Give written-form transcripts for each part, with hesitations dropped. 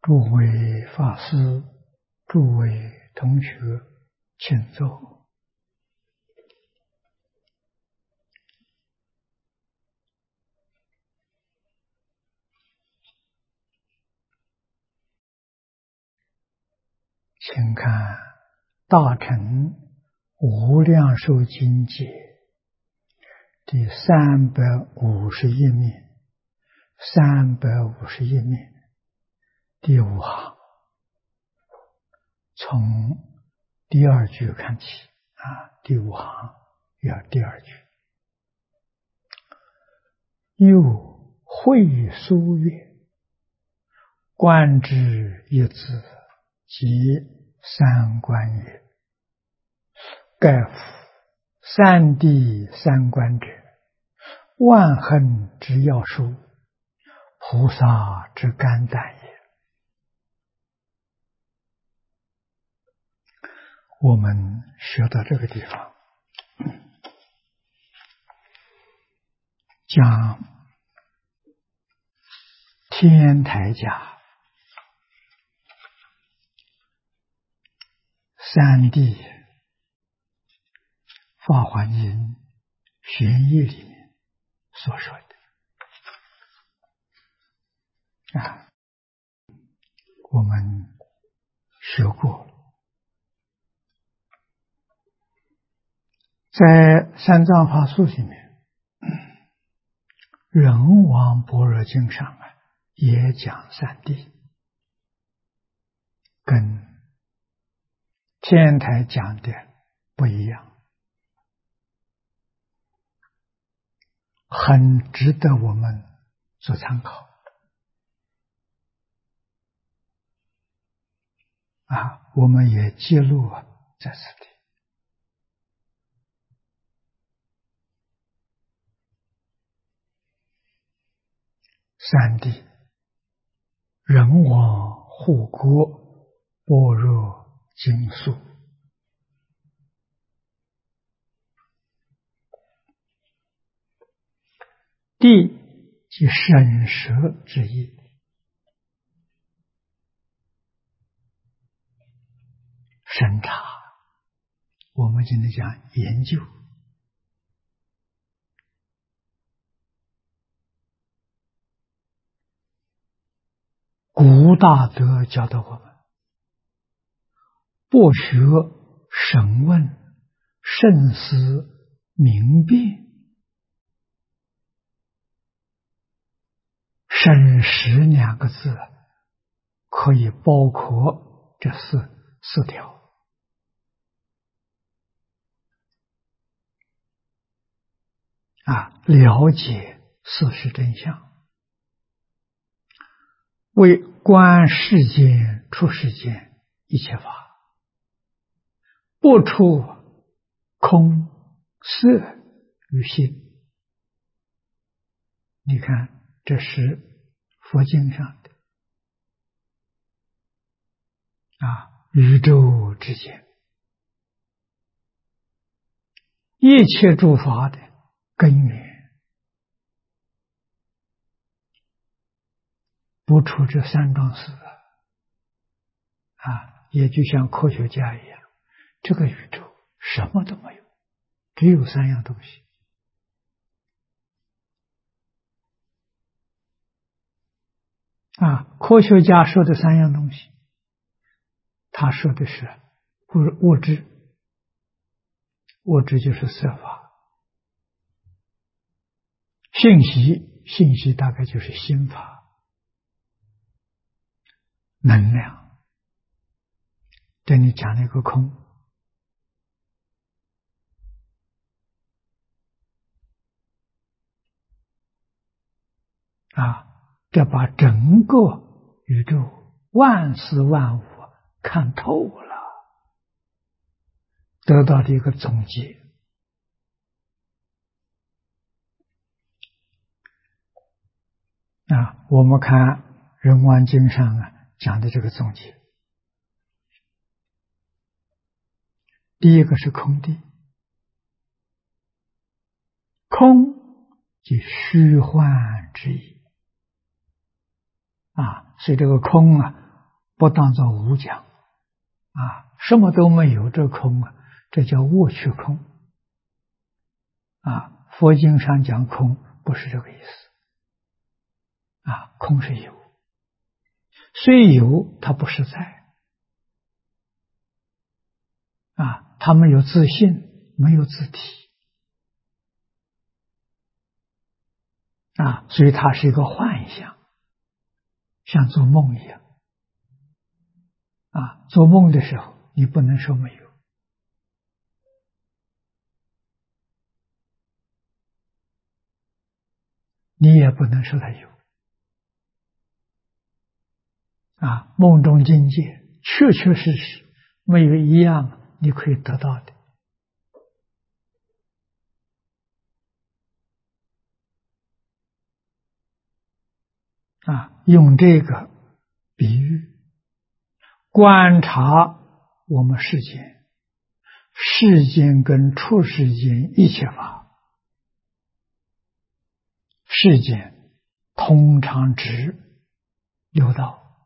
诸位法师，诸位同学，请坐。请看《大乘无量寿经解》第351面，351面第5行，从第2句看起第5行要第2句。又会疏月，观之一字，即三观也。盖夫三谛三观者，万行之要术，菩萨之甘胆也。我们学到这个地方，讲天台家三谛法华经玄义里面所说的我们学过，在三藏法术里面，人王般若经上也讲三谛，跟天台讲的不一样，很值得我们做参考我们也记录在此地。三谛人王护国般若经疏，谛即审舌之意，审查，我们今天讲研究。古大德教导我们，不学审问，慎思明辨，审实2个字可以包括这四条。了解事实真相，为观世间出世间一切法，不出空色与心。你看，这是佛经上的宇宙之间一切诸法的根源，不出这三桩事也就像科学家一样，这个宇宙什么都没有，只有3样东西。科学家说的3样东西，他说的是物质，物质就是色法；信息大概就是心法；能量，这里讲了一个空。这把整个宇宙万事万物看透了，得到的一个总结。我们看人王经上讲的这个总结，第一个是空谛，空即虚幻之意所以这个空不当作无讲什么都没有，这空这叫卧取空佛经上讲空不是这个意思空是有，虽有它不实在它没有自性，没有自体所以它是一个幻象，像做梦一样做梦的时候你不能说没有，你也不能说它有梦中境界确确实实没有一样你可以得到的用这个比喻观察我们世间跟出世间一切法，世间通常指六道，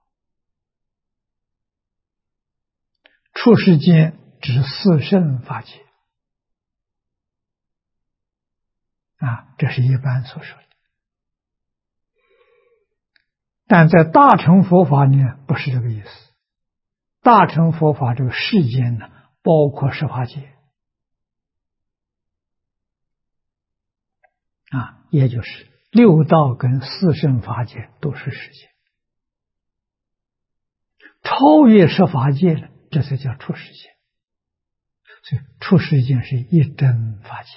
出世间指四圣法界这是一般所说的。但在大乘佛法呢，不是这个意思。大乘佛法这个世间呢，包括十法界也就是六道跟四圣法界都是世间。超越十法界了，这才叫出世间。所以出世间是一真法界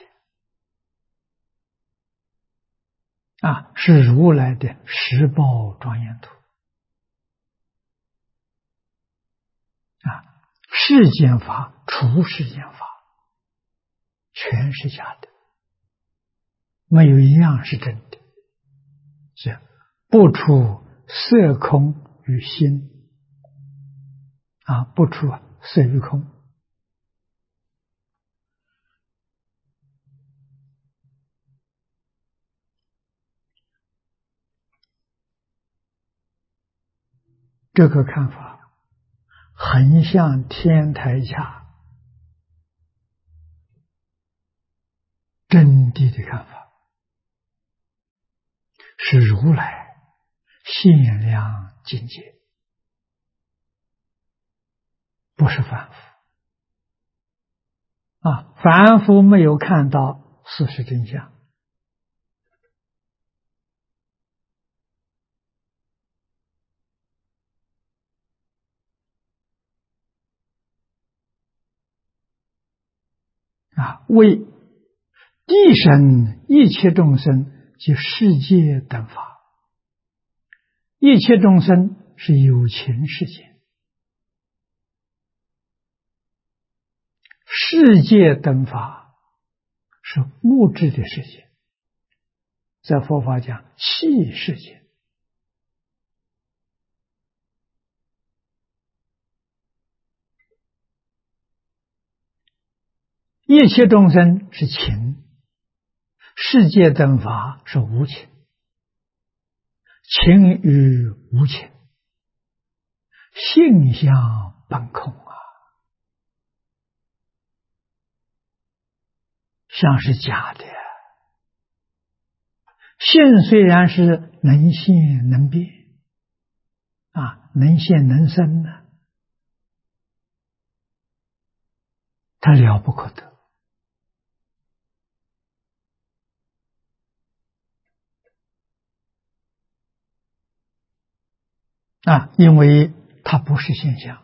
是如来的十报庄严土世间法除世间法全是假的，没有一样是真的，是不出色空与心不出色与空。这个看法很像天台下真谛的看法，是如来限量境界，不是凡夫凡夫没有看到事实真相为地生一切众生及世界等法，一切众生是有情世界，世界等法是物质的世界，在佛法讲器世界一切众生是情，世界等法是无情，情与无情性相本空相是假的性虽然是能现能变能现能生它了不可得因为它不是现象，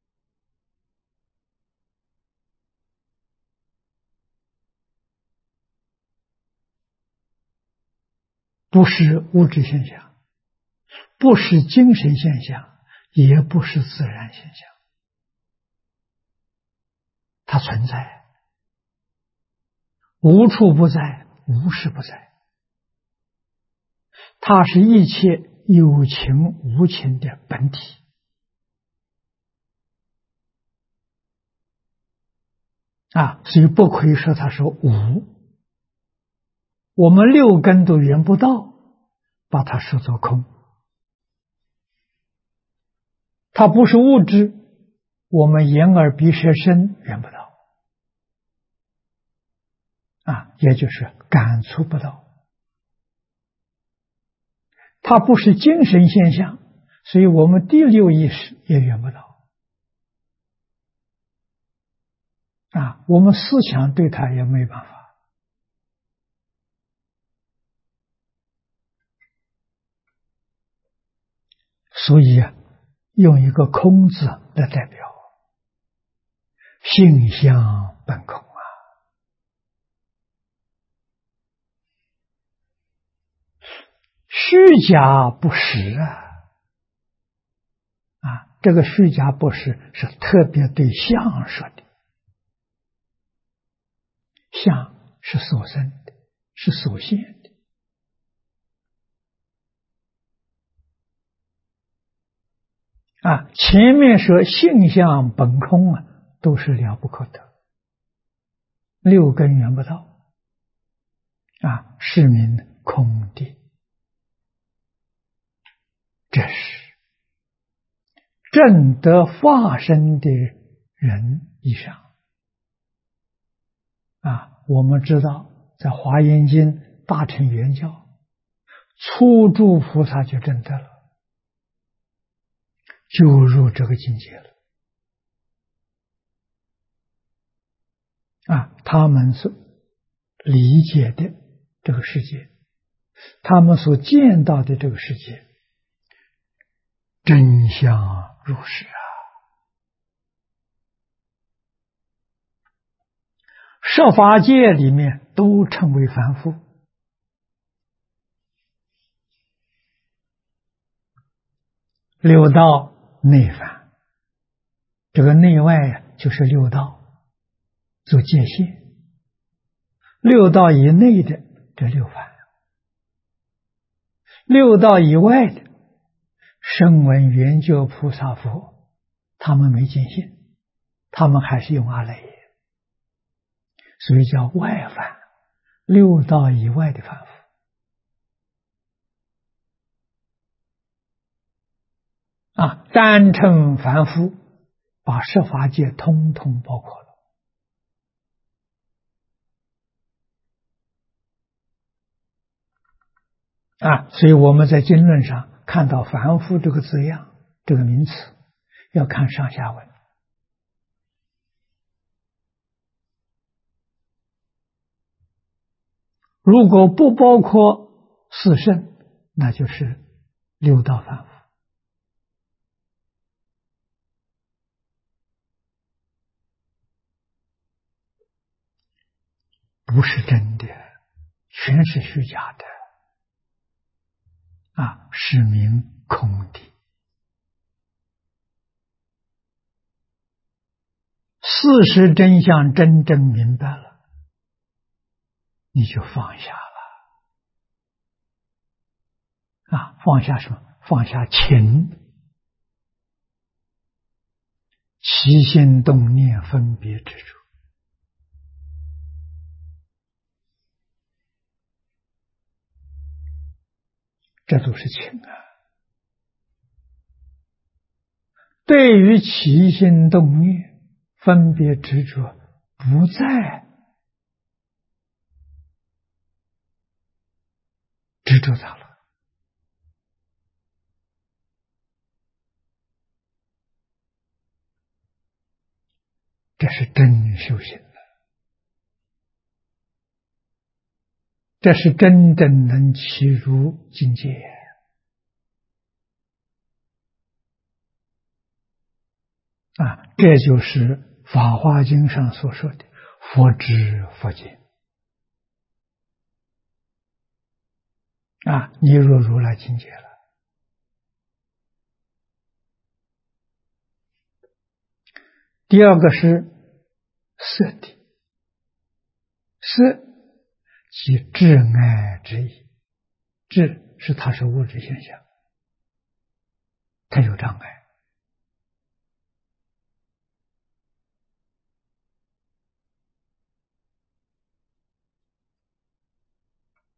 不是物质现象，不是精神现象，也不是自然现象，它存在，无处不在，无时不在，它是一切有情无情的本体所以不可以说它是无，我们六根都缘不到，把它说作空它不是物质，我们眼耳鼻舌身缘不到也就是感触不到。它不是精神现象，所以我们第六意识也缘不到我们思想对它也没办法。所以用一个空字来代表，性相本空虚假不实这个虚假不实是特别对相说的。相是所生的，是所现的前面说性相本空都是了不可得，六根缘不到是名空地。这是证得化身的人以上我们知道在华严经大乘圆教，初住菩萨就证得了，就入这个境界了他们所理解的这个世界，他们所见到的这个世界，真相如是设法界里面都称为凡夫，六道内凡，这个内外就是六道做界限，六道以内的这六凡，六道以外的声闻缘觉菩萨佛，他们没见性，他们还是用阿赖耶，所以叫外凡，六道以外的凡夫单称凡夫，把十法界通通包括了所以我们在经论上看到凡夫这个字样，这个名词要看上下文。如果不包括四圣，那就是六道凡夫，不是真的，全是虚假的是名空的。事实真相真正明白了，你就放下了放下什么？放下情，起心动念分别执着，这都是情对于起心动念分别执着不再执着它了，这是真修行的，这是真正能起入境界这就是法华经上所说的佛知佛见你入如来境界了。第二个是色谛，色即至爱之意，至是它是物质现象，它有障碍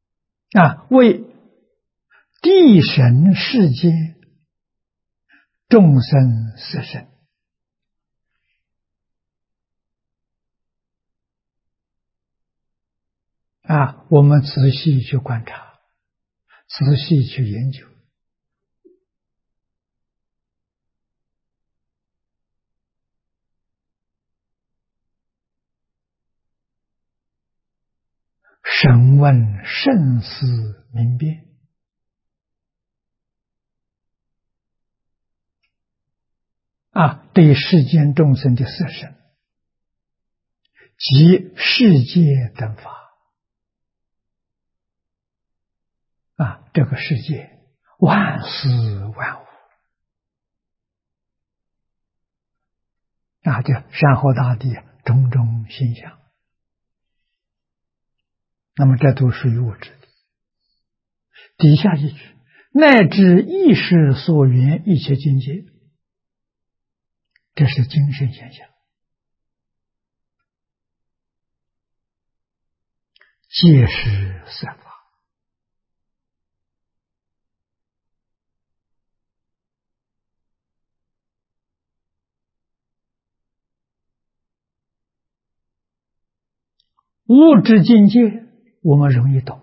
为地神世界众生色身我们仔细去观察，仔细去研究，审问慎思明辨对世间众生的色身及世界等法这个世界万事万物就山河大地种种现象，那么这都属于物质的。底下一句，乃至意识所缘一切境界，这是精神现象，皆是色法。物质境界我们容易懂，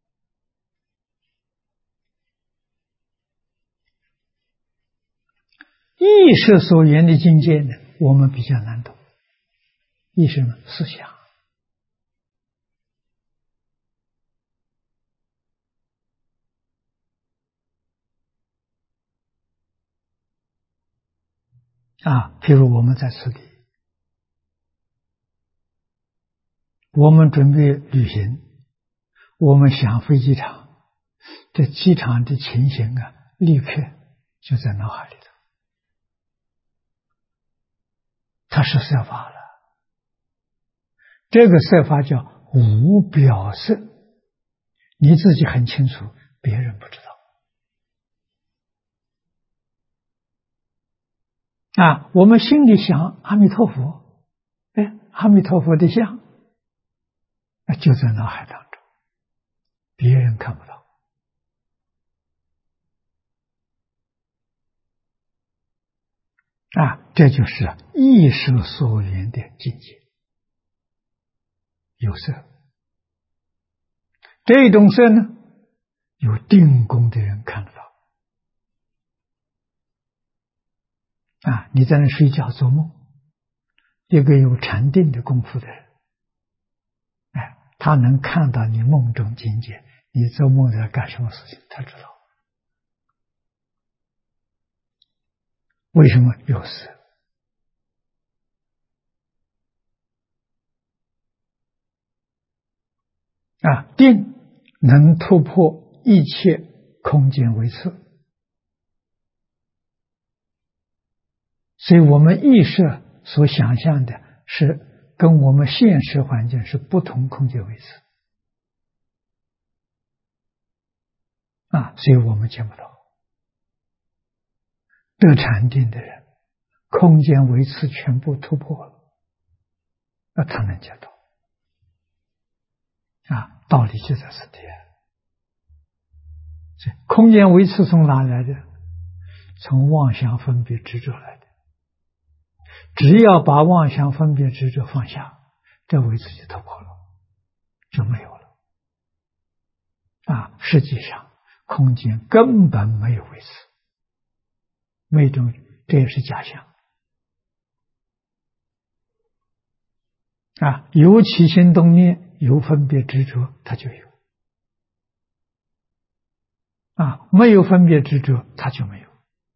意识所缘的境界呢，我们比较难懂。意识呢，思想譬如我们在此地，我们准备旅行，我们想飞机场，这机场的情形立刻就在脑海里头，它是色法了。这个色法叫无表色，你自己很清楚，别人不知道我们心里想阿弥陀佛，阿弥陀佛的像就在脑海当中，别人看不到这就是意识所缘的境界，有色。这种色呢，有定功的人看得到你在那睡觉做梦，一个有禅定的功夫的人他能看到你梦中境界，你做梦在干什么事情，他知道。为什么有色定能突破一切空间维次，所以我们意识所想象的是跟我们现实环境是不同空间维次所以我们见不到。得禅定的人，空间维次全部突破了，他能见到道理就在此地。空间维次从哪来的？从妄想分别执着来的。只要把妄想分别执着放下，这维次就突破了，就没有了实际上空间根本没有维次，没有，这也是假象有起心动念，有分别执着，它就有没有分别执着，它就没有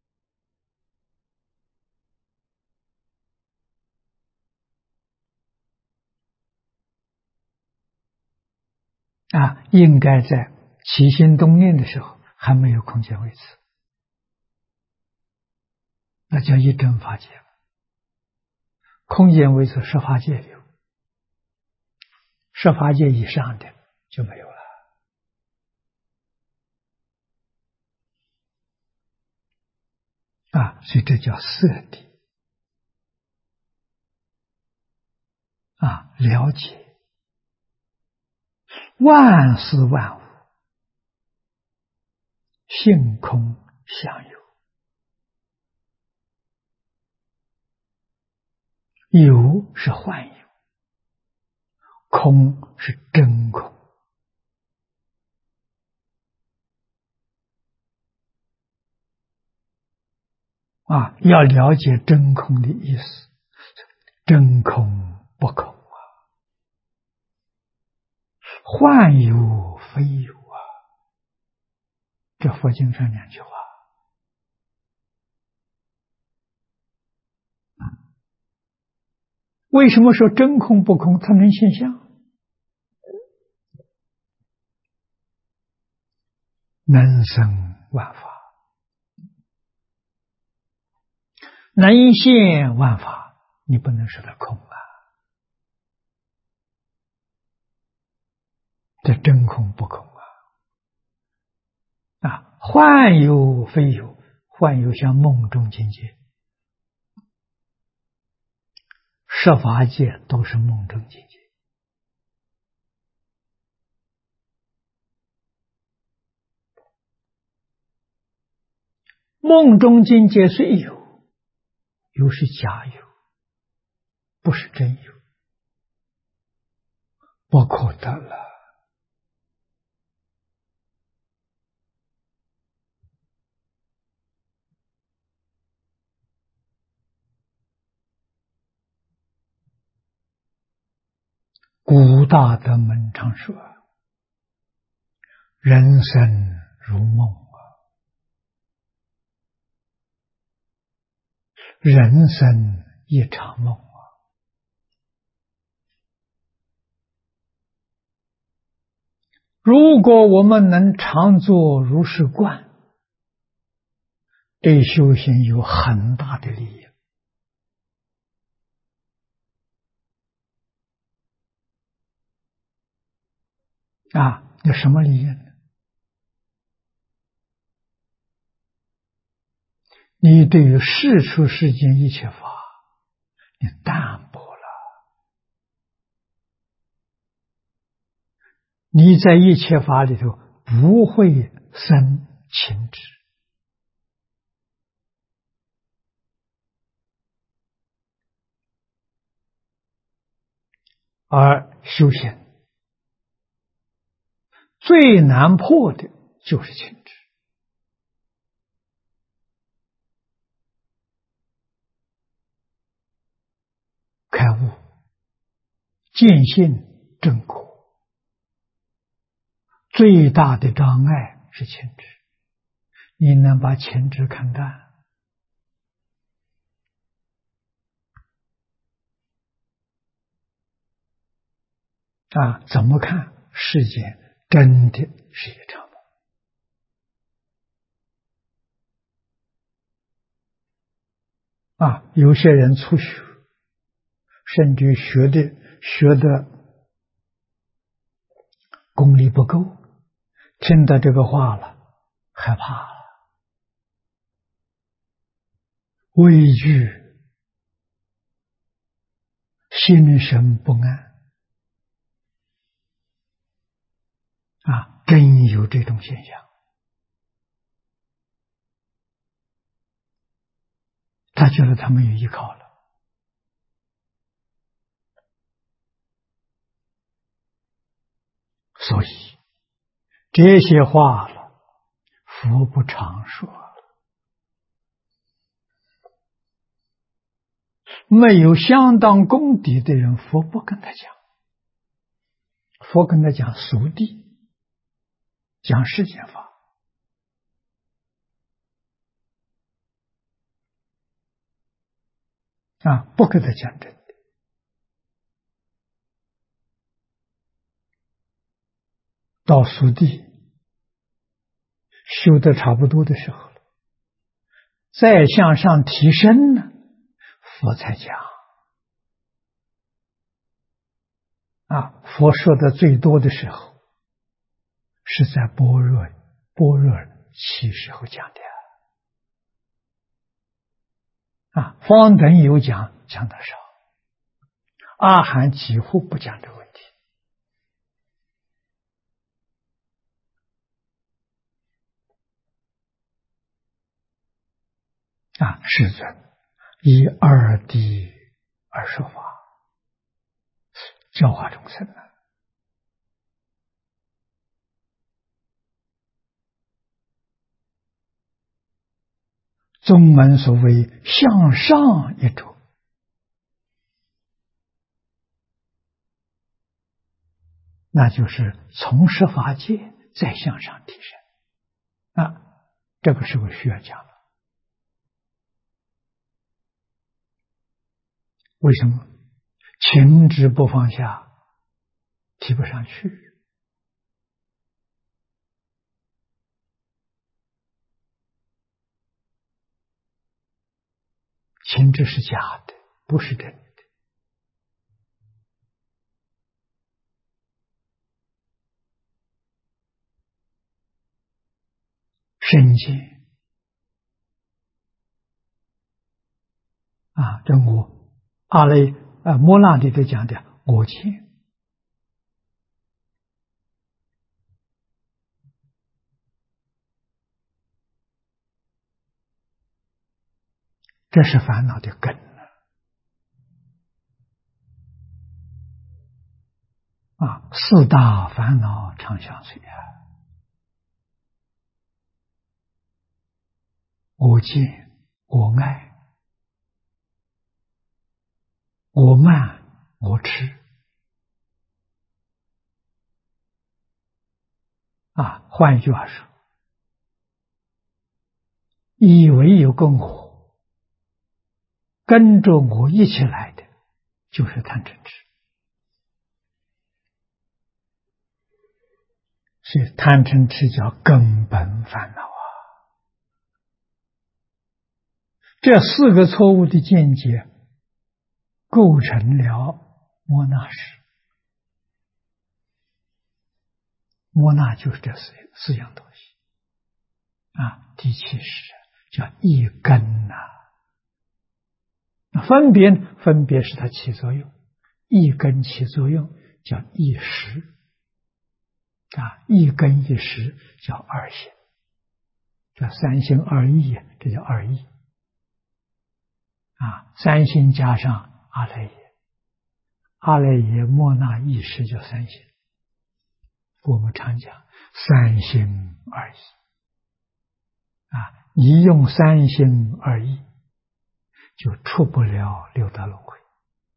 应该在起心动念的时候还没有空间维次，那叫一真法界。空间维次十法界有，十法界以上的就没有了所以这叫色谛了解万事万物性空相有有是幻有，空是真空。要了解真空的意思，真空不空啊，幻有非有啊，这佛经上两句话。为什么说真空不空它能现象？能生万法，能现万法，你不能说它空啊。这真空不空幻有非有，幻有像梦中境界，十法界都是梦中境界。梦中境界虽有，有是假有，不是真有，不可得了。古大德门常说，人生如梦人生一场梦如果我们能常做如是观，对修行有很大的利益有什么利益呢？你对于世出世间一切法，你淡薄了。你在一切法里头不会生情执，而修行最难破的就是情执。开悟、见性、正果，最大的障碍是情执。你能把情执看淡怎么看？世间真的是一场梦有些人初学，甚至学的功力不够，听到这个话了，害怕了，畏惧，心神不安真有这种现象。他觉得他没有依靠了，所以这些话了，佛不常说，没有相当功底的人，佛不跟他讲，佛跟他讲俗谛，讲世间法不跟他讲真的。到俗谛修得差不多的时候了，再向上提升呢，佛才讲佛说的最多的时候是在般若期时候讲的方等有讲的少，阿含几乎不讲这个问题世尊以二谛而说法，教化众生啊。宗门所谓向上一着，那就是从十法界再向上提升啊。这个时候需要讲了，为什么？情执不放下，提不上去。情执是假的，不是真的。身见啊，这我阿赖摩那里头讲的我见，这是烦恼的根啊！四大烦恼常相随啊，我见、我爱、我慢、我痴啊。换一句话说，以为有个我跟着我一起来的，就是贪嗔痴。所以贪嗔痴叫根本烦恼啊！这四个错误的见解构成了摩那识。摩那就是这四样东西啊。第七识叫一根呐、分别是它起作用，一根起作用叫一识啊，一根一识叫二性，叫三性二意，这叫二意啊。三性加上阿赖耶，阿赖耶摩那一识叫三性。我们常讲三性二意啊，你用三性二意就出不了六道轮回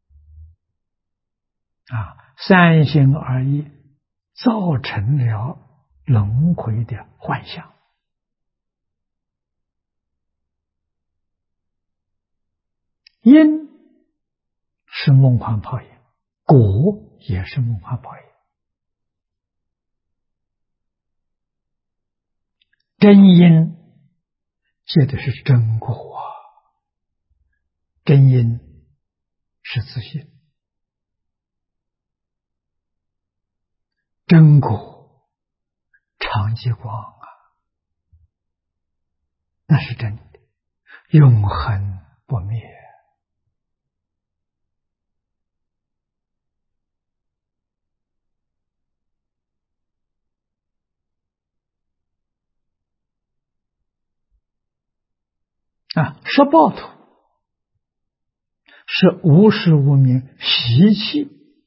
啊。三性二意造成了轮回的幻象。因是梦幻泡影，果也是梦幻泡影。真因接的是真果啊，真因是自信，真果常寂光啊，那是真的，永恒不灭啊。十报土是无始无明习气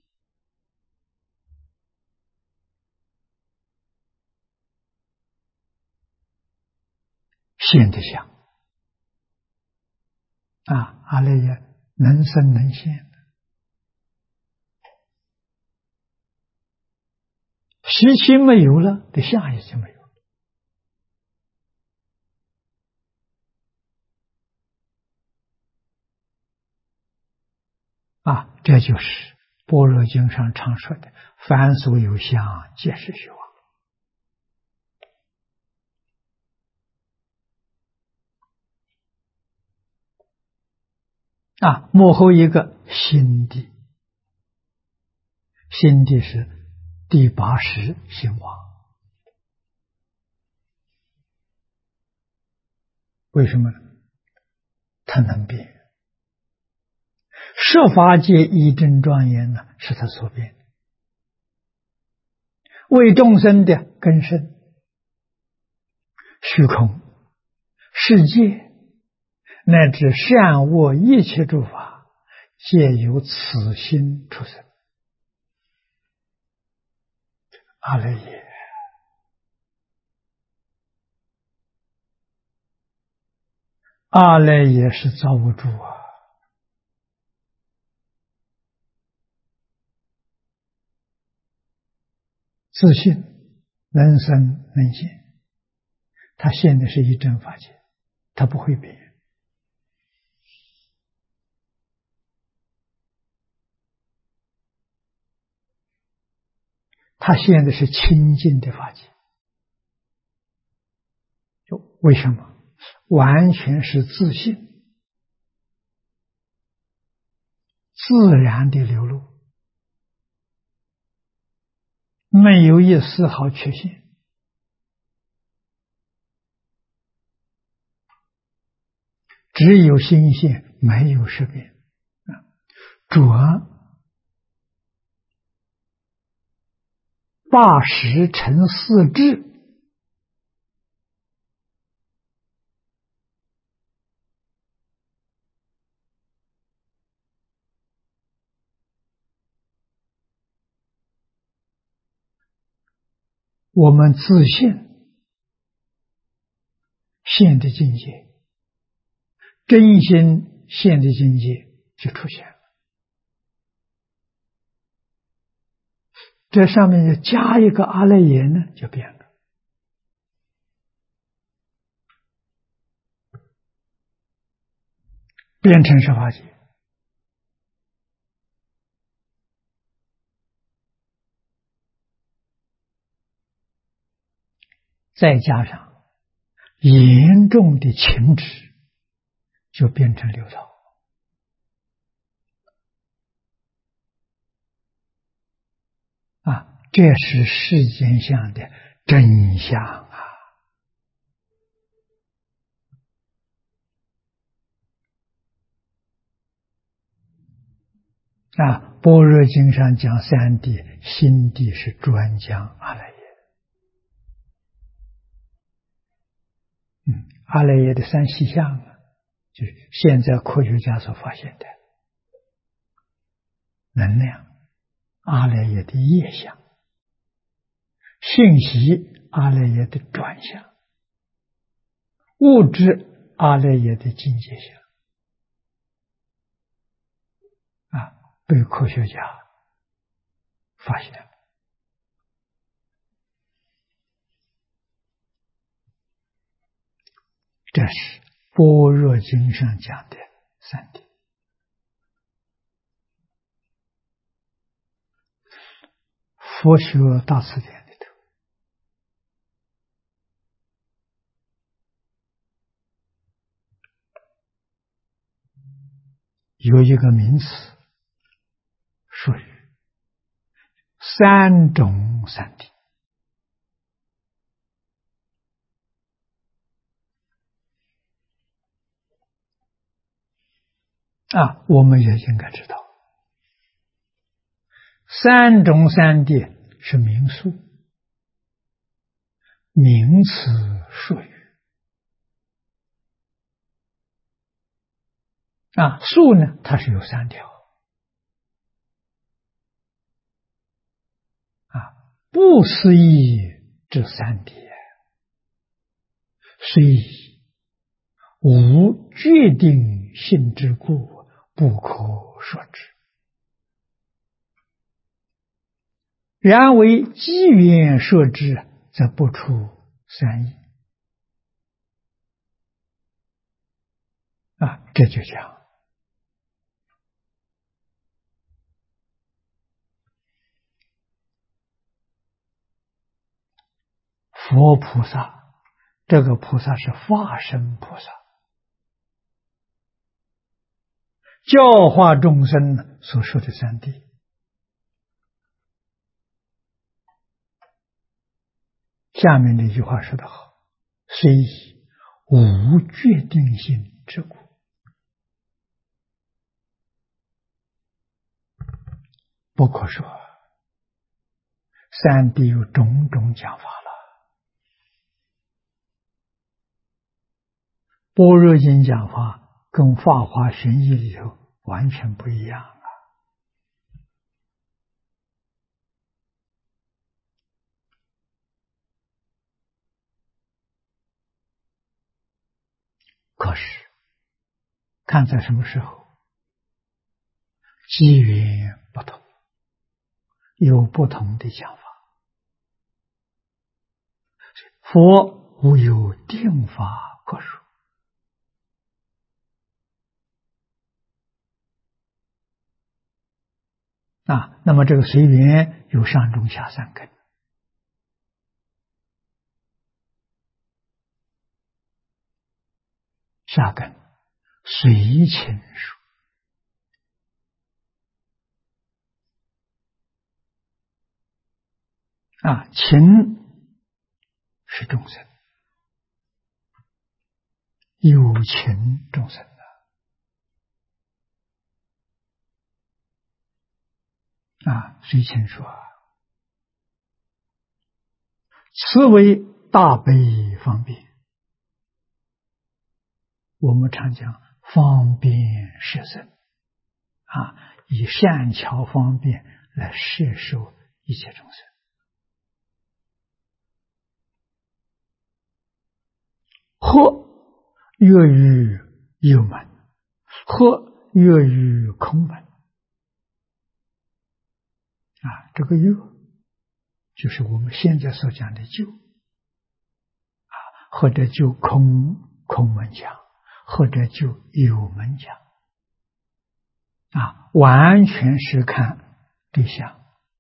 现的相啊，阿赖耶能生能现，习气没有了，这相也就没有了啊。这就是般若经上常说的凡所有相，皆是虚妄啊。幕后一个心地，心地是第八识心王。为什么呢？它能变，设法界一真庄严呢，是他所变的，为众生的根深虚空世界乃至善恶一切诸法， 皆由此心出生。阿赖耶，阿赖耶是造物主啊！自信能生能现，他现的是一真法界，他不会变。他现的是清净的法界，就为什么？完全是自信自然的流露，没有一丝毫缺陷。只有心现，没有识别。准80乘4智，我们自信现的境界，真心现的境界就出现了。这上面要加一个阿赖耶呢，就变了。变成十法界，再加上严重的情执，就变成六道。这是世间相的真相啊！般若经上讲三谛，心谛是专讲阿赖耶。阿赖耶的三细相就是现在科学家所发现的能量，阿赖耶的业相，信息阿赖耶的转向，物质阿赖耶的境界相被科学家发现了。这是般若经上讲的三谛。佛学大辞典里头有一个名词，属于三种三谛。我们也应该知道，三种三谛是名数，名词术语。数呢，它是有3条。不思议之三谛，虽无决定性之故，不可说之。然为机缘说之，则不出三义。这就讲佛菩萨，这个菩萨是化身菩萨，教化众生所说的三谛。下面这句话说得好，虽无决定性之故。不可说，三谛有种种讲法了。般若经讲法跟法华玄义里头完全不一样啊。可是看在什么时候，机缘不同，有不同的讲法。佛无有定法可说啊。那么这个随缘有上中下三根，下根随情说啊，情是众生，有情众生啊，随情说，此为大悲方便。我们常讲方便摄身啊，以善巧方便来摄受一切众生。或乐于有门，或乐于空门啊，这个乐就是我们现在所讲的就啊，或者就空门讲，或者就有门讲啊，完全是看对象。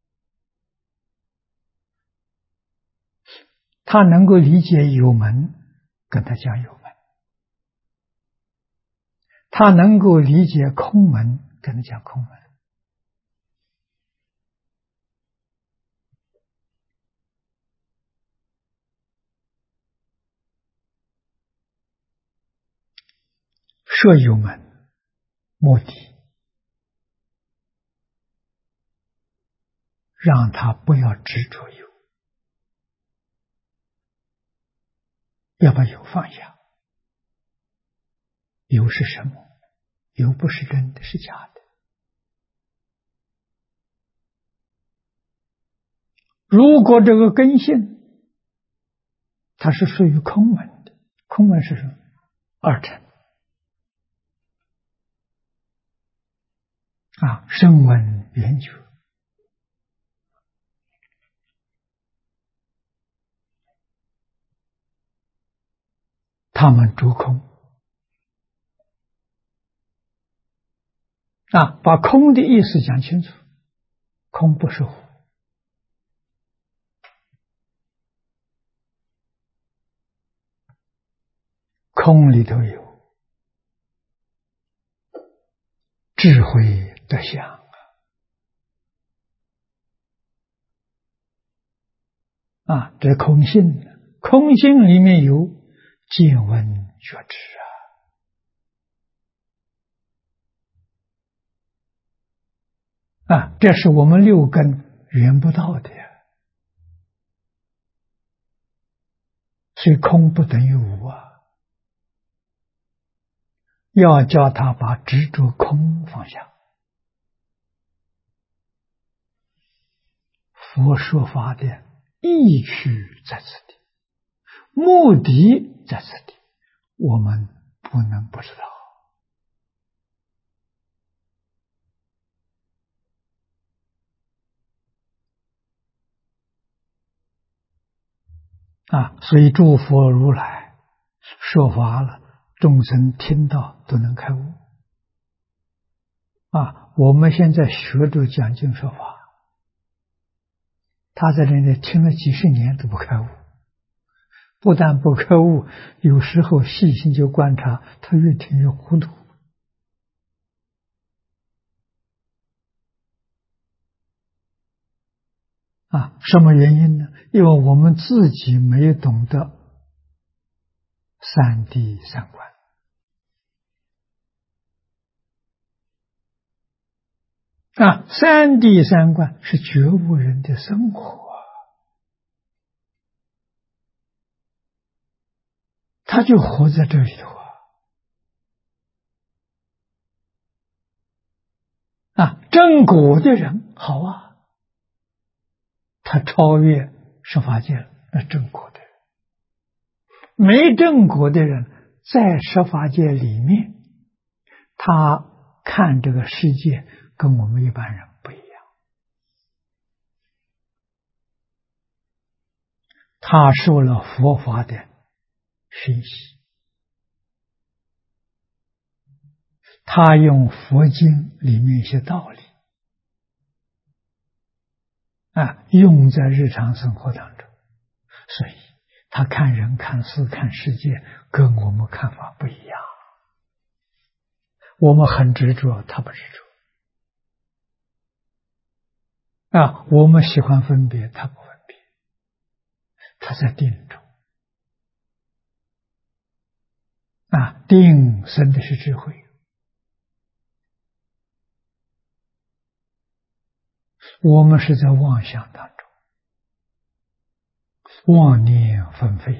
他能够理解有门，跟他讲有门；他能够理解空门，跟他讲空门。说有门，目的让他不要执着有，要把有放下。有是什么？有不是真的，是假的。如果这个根性它是属于空门的，空门是什么？二乘啊，声闻缘觉，他们主空啊，把空的意思讲清楚，空不是无，空里头有智慧的相啊，这空性，空性里面有见闻觉知啊，这是我们六根缘不到的，所以空不等于无啊，要叫他把执着空放下。佛说法的意趣在此地，目的在此地，我们不能不知道啊。所以诸佛如来说法了，众生听到都能开悟啊。我们现在学着讲经说法，他在这里听了几十年都不开悟，不但不开悟，有时候细心就观察，他越听越糊涂啊。什么原因呢？因为我们自己没有懂得三谛三观啊。三谛三观是觉悟人的生活，他就活在这里头啊。 正果的人好啊，他超越十法界了，那正果的人。没正果的人，在十法界里面，他看这个世界跟我们一般人不一样，他受了佛法的熏习，他用佛经里面一些道理用在日常生活当中，所以他看人、看事、看世界跟我们看法不一样。我们很执着，他不执着我们喜欢分别，他不分别，他在定中定生的是智慧。我们是在妄想当中，妄念纷飞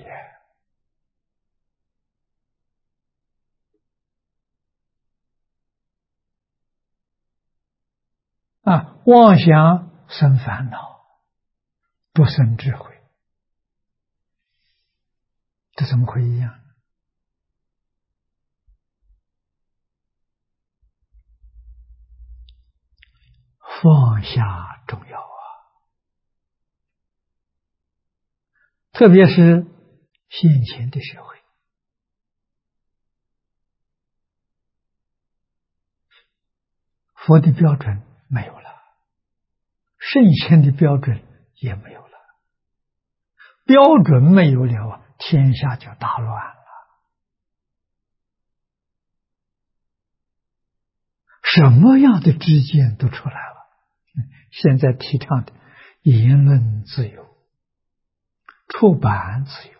妄想生烦恼，不生智慧，这怎么会一样？放下重要特别是现前的社会，佛的标准没有了，圣贤的标准也没有了，标准没有了天下就大乱了。什么样的知见都出来了。现在提倡的言论自由、出版自由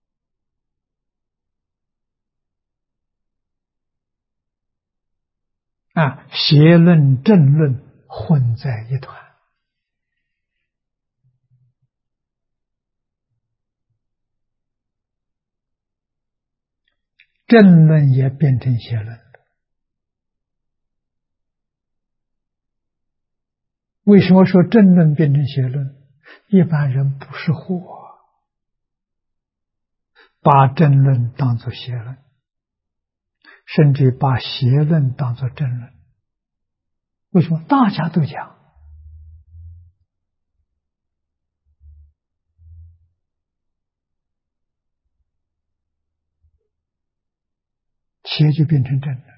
邪论、正论混在一团，正论也变成邪论。为什么说正论变成邪论？一般人不识货，把正论当作邪论，甚至把邪论当作正论。为什么？大家都讲，邪就变成正论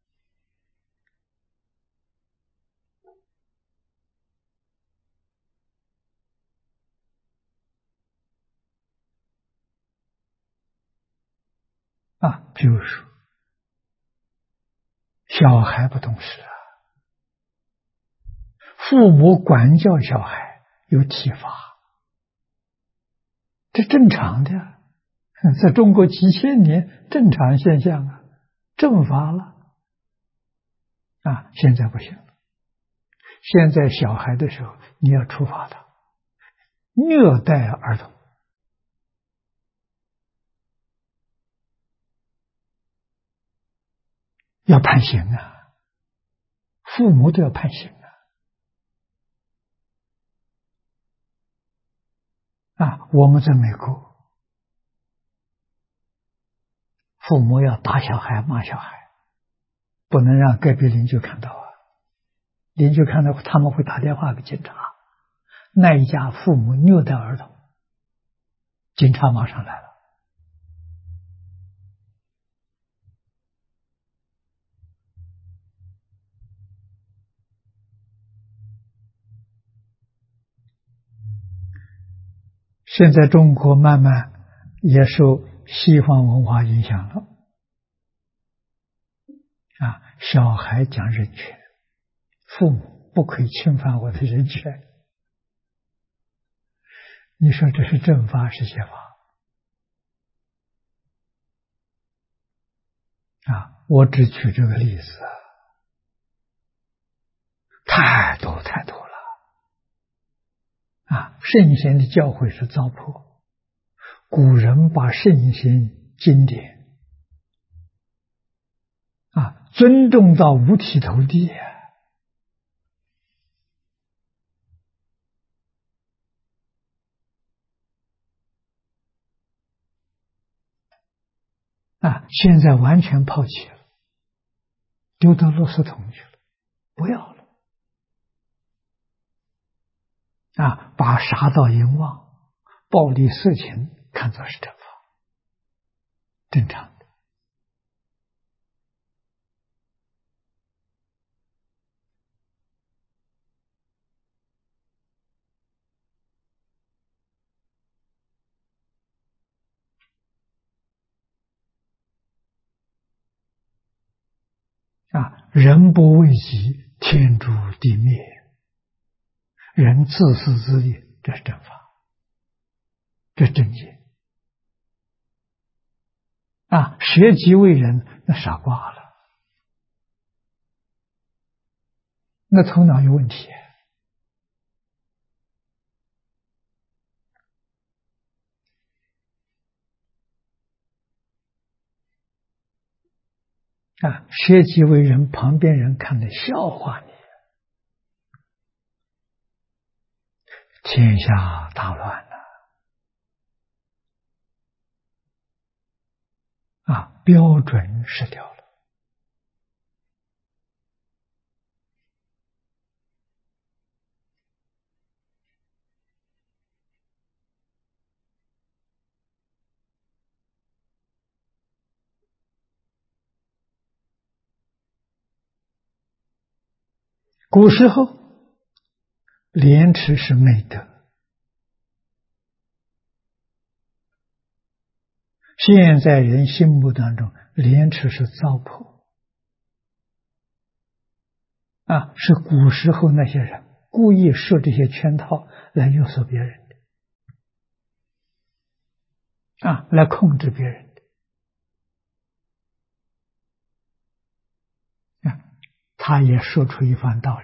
比如说小孩不懂事父母管教小孩有体罚，这正常的在中国几千年正常现象正法了现在不行了。现在小孩的时候你要处罚他，虐待儿童要判刑父母都要判刑我们在美国，父母要打小孩、骂小孩，不能让隔壁邻居看到邻居看到他们会打电话给警察，那一家父母虐待儿童，警察马上来了。现在中国慢慢也受西方文化影响了小孩讲人权，父母不可以侵犯我的人权，你说这是正法是邪法我只举这个例子太多太多了圣贤的教诲是糟粕，古人把圣贤经典尊重到五体投地现在完全抛弃了，丢到垃圾桶去了，不要了。把杀盗淫妄、暴力色情看作是正法，正常的。人不为己，天诛地灭。人自私自利，这是正法，这是正见。舍己为人，那傻瓜了，那头脑有问题。舍己为人，旁边人看着笑话你，天下大乱了。标准失掉了。古时候廉耻是美德，现在人心目当中廉耻是糟粕。是古时候那些人故意设这些圈套来诱惑别人的，来控制别人的。他也说出一番道理，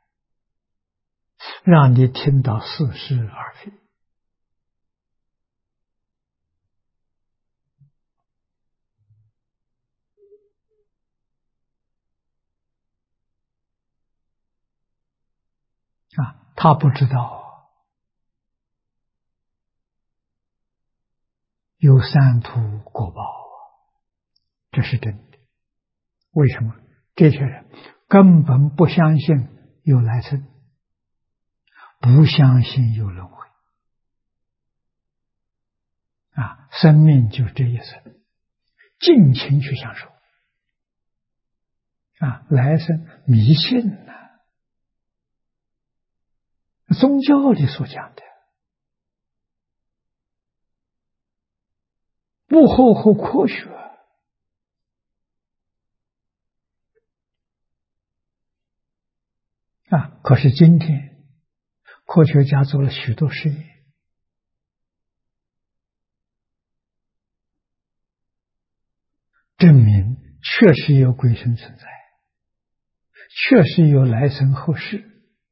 让你听到似是而非。他不知道有三途果报，这是真的。为什么？这些人根本不相信有来生，不相信有轮回。生命就这一生，尽情去享受。来生迷信宗教里所讲的不合乎科学。可是今天科学家做了许多实验，证明确实有鬼神存在，确实有来生后世。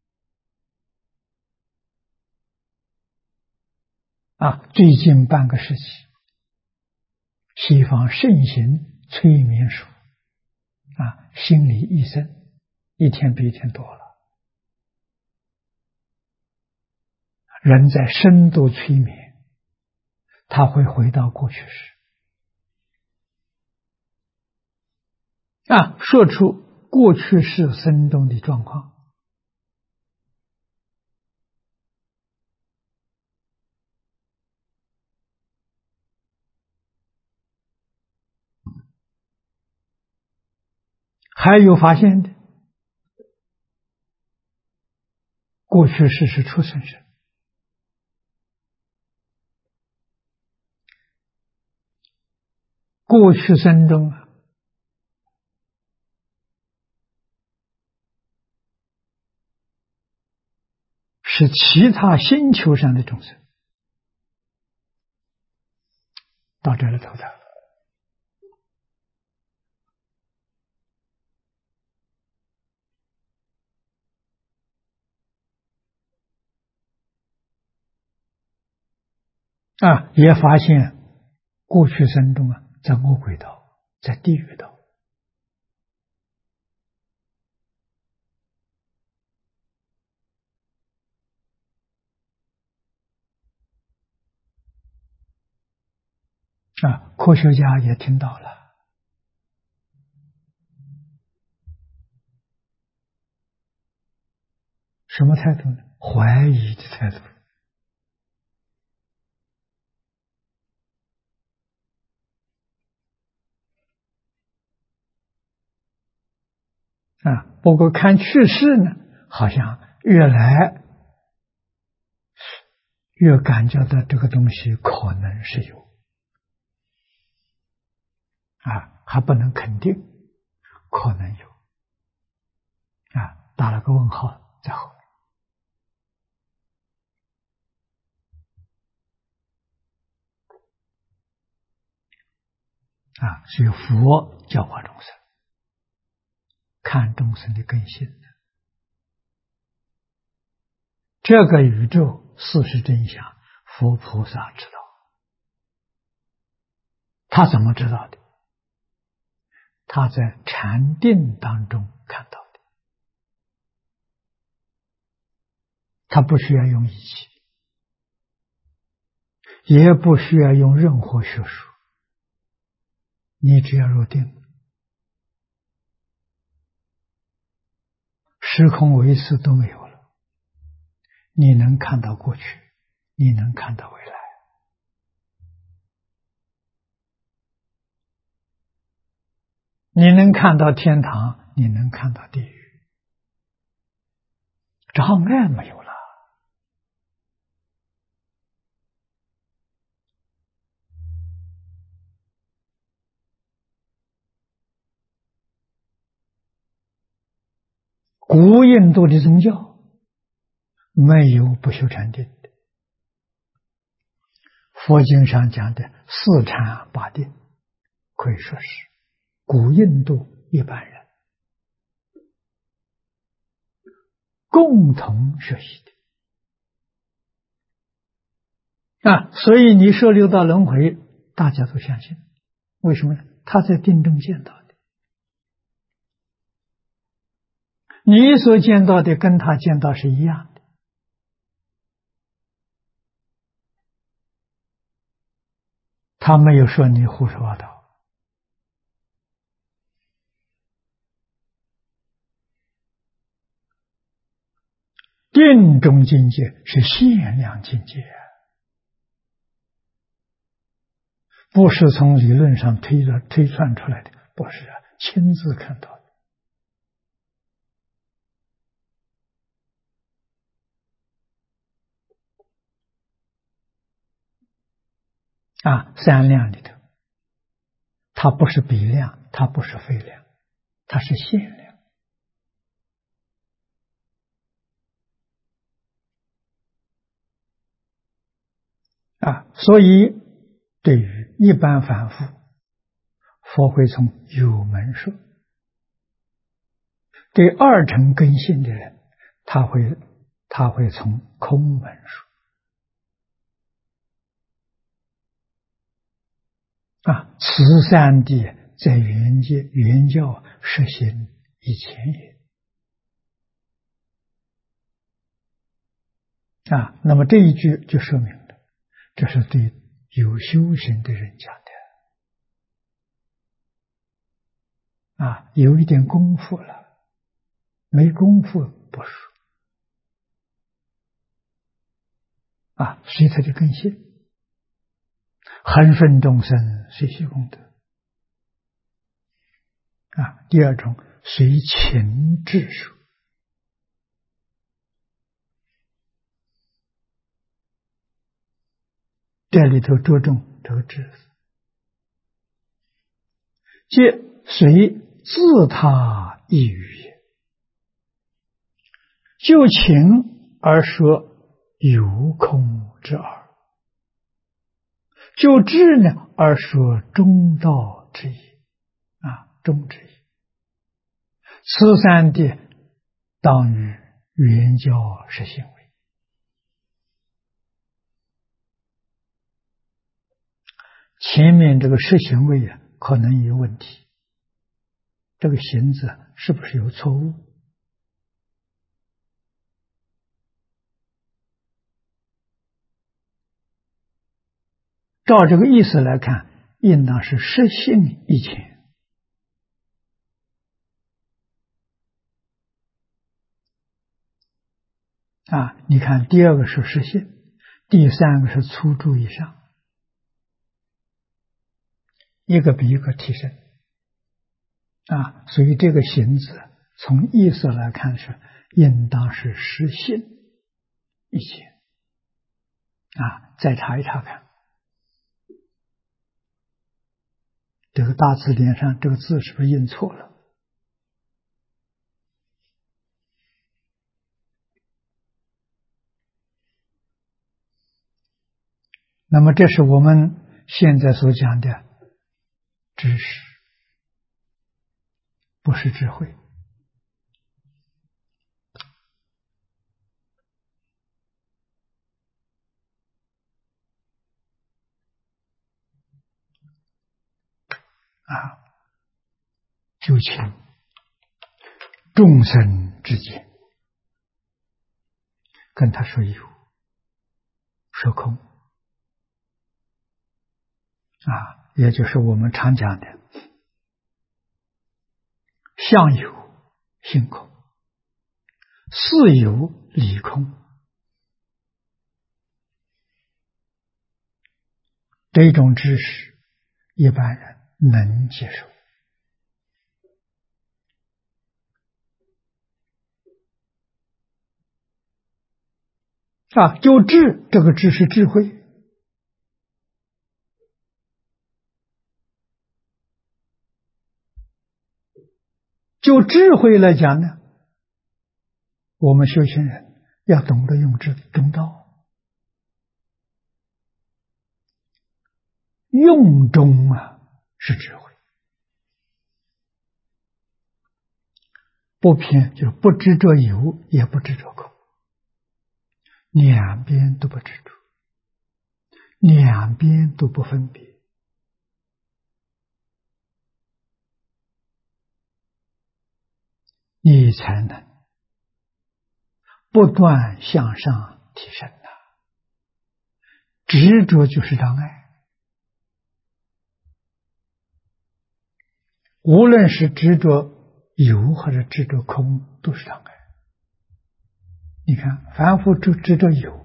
最近半个世纪，西方盛行催眠术，心理医生一天比一天多了。人在深度催眠，他会回到过去时，说出过去世生中的状况。还有发现的，过去世是出生生，过去生中是其他星球上的众生。到这里头的也发现过去生中在魔鬼道，在地狱道。 科学家也听到了，什么态度呢？怀疑的态度。不过看趋势呢，好像越来越感觉到这个东西可能是有，还不能肯定，可能有，打了个问号在后面。所以佛教化众生，看众生的根性的，这个宇宙事实真相，佛菩萨知道。他怎么知道的？他在禅定当中看到的，他不需要用仪器，也不需要用任何学术，你只要入定，时空维次都没有了，你能看到过去，你能看到未来，你能看到天堂，你能看到地狱，障碍没有了。古印度的宗教没有不修禅定的，佛经上讲的四禅八定，可以说是古印度一般人共同学习的。所以你说六道轮回，大家都相信，为什么呢？他在定中见到的，你所见到的跟他见到是一样的。他没有说你胡说八道。定中境界是限量境界，不是从理论上推算出来的，不是亲自看到的。三量里头，它不是比量，它不是非量，它是限量。所以对于一般凡夫，佛会从有门说；对二乘根性的人，他会从空门说。此三谛在原教实行以前也。那么这一句就说明了，这是对有修行的人讲的。有一点功夫了，没功夫不说。随他的根性，恒顺众生，随喜功德。第二种随情智说。这里头着重这个智字，即随自他意语也。就情而说有空之耳，就智呢而说中道之意。中之意。此三谛当于原教实行为。前面这个实行为可能有问题，这个行字是不是有错误？照这个意思来看， 应当是实性一切。你看第二个是实性，第三个是粗住以上，一个比一个提升。所以这个行字从意思来看是应当是实性一切。再查一查看，这个大字典上这个字是不是印错了？那么这是我们现在所讲的知识，不是智慧。究竟众生之间，跟他说有，说空，也就是我们常讲的相有性空，事有理空，这种知识一般人能接受。就智，这个智是智慧。就智慧来讲呢，我们修行人要懂得用中道，用中是智慧，不偏就不执着有，也不执着空，两边都不执着，两边都不分别，你才能不断向上提升。执着就是障碍，无论是执着有或者执着空都是障碍。你看凡夫执着有，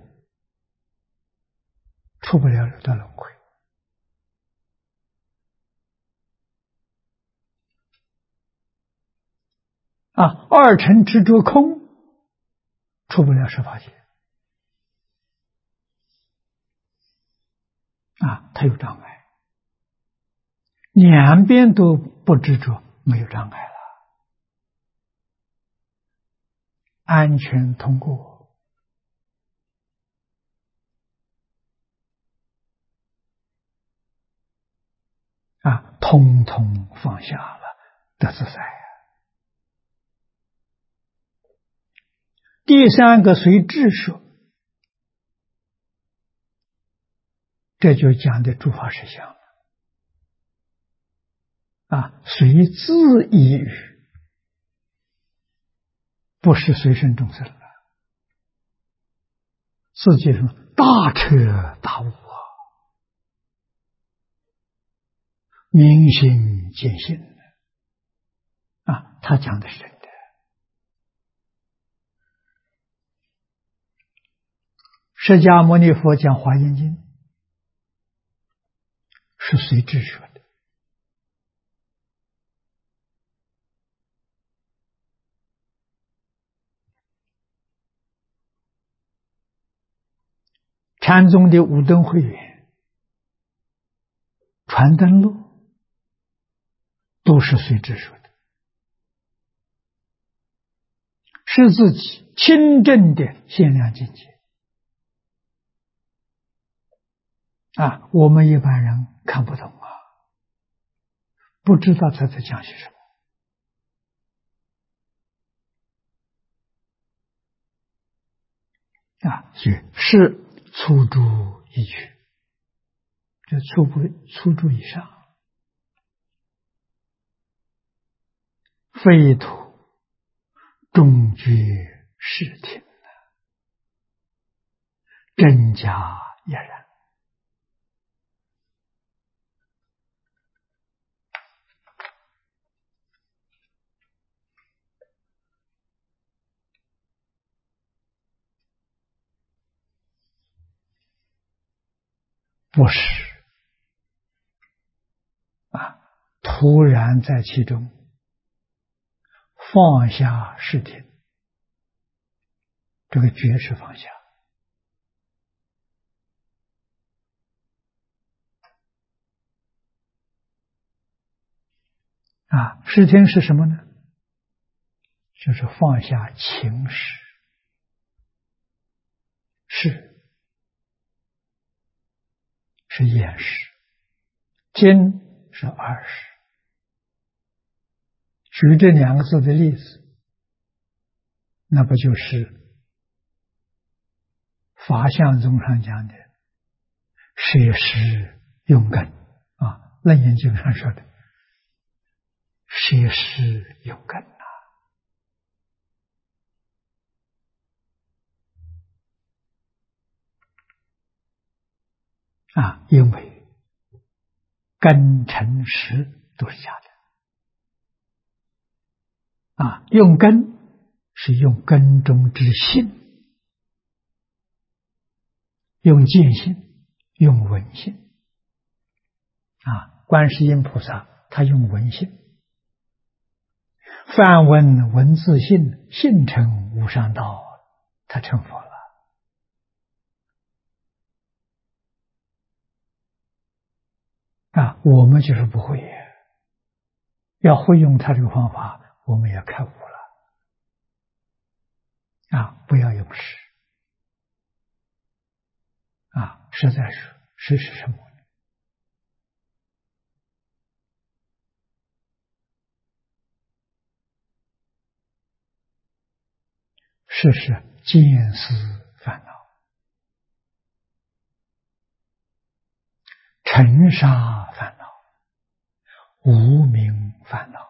出不了六道轮回。二乘执着空，出不了十法界。它有障碍，两边都不执着，没有障碍了，安全通过。通通放下了，得自在。第三个随智说，这就讲的诸法实相随自意语，不是随顺众生了。自己说大彻大悟明心见性他讲的是真的。释迦牟尼佛讲华严经是随智说的，禅宗的五灯会员、传灯录都是随智说的，是自己亲证的限量境界我们一般人看不懂不知道他在讲些什么所以是粗诸一趣，这粗诸以上，非土中觉视听，真假也然。 不是突然在其中放下视听，这个觉是放下视听是什么呢？就是放下情识，是眼识，经是耳识。举这两个字的例子，那不就是法相宗上讲的摄识用根楞严经上说的摄识用根因为根尘识都是假的用根是用根中之性，用见性，用闻性观世音菩萨他用闻性，梵文文字性，性成无上道，他成佛了我们就是不会，要会用他这个方法，我们也开悟了不要用识实在是什么？是见思烦恼，尘沙烦恼，无明烦恼，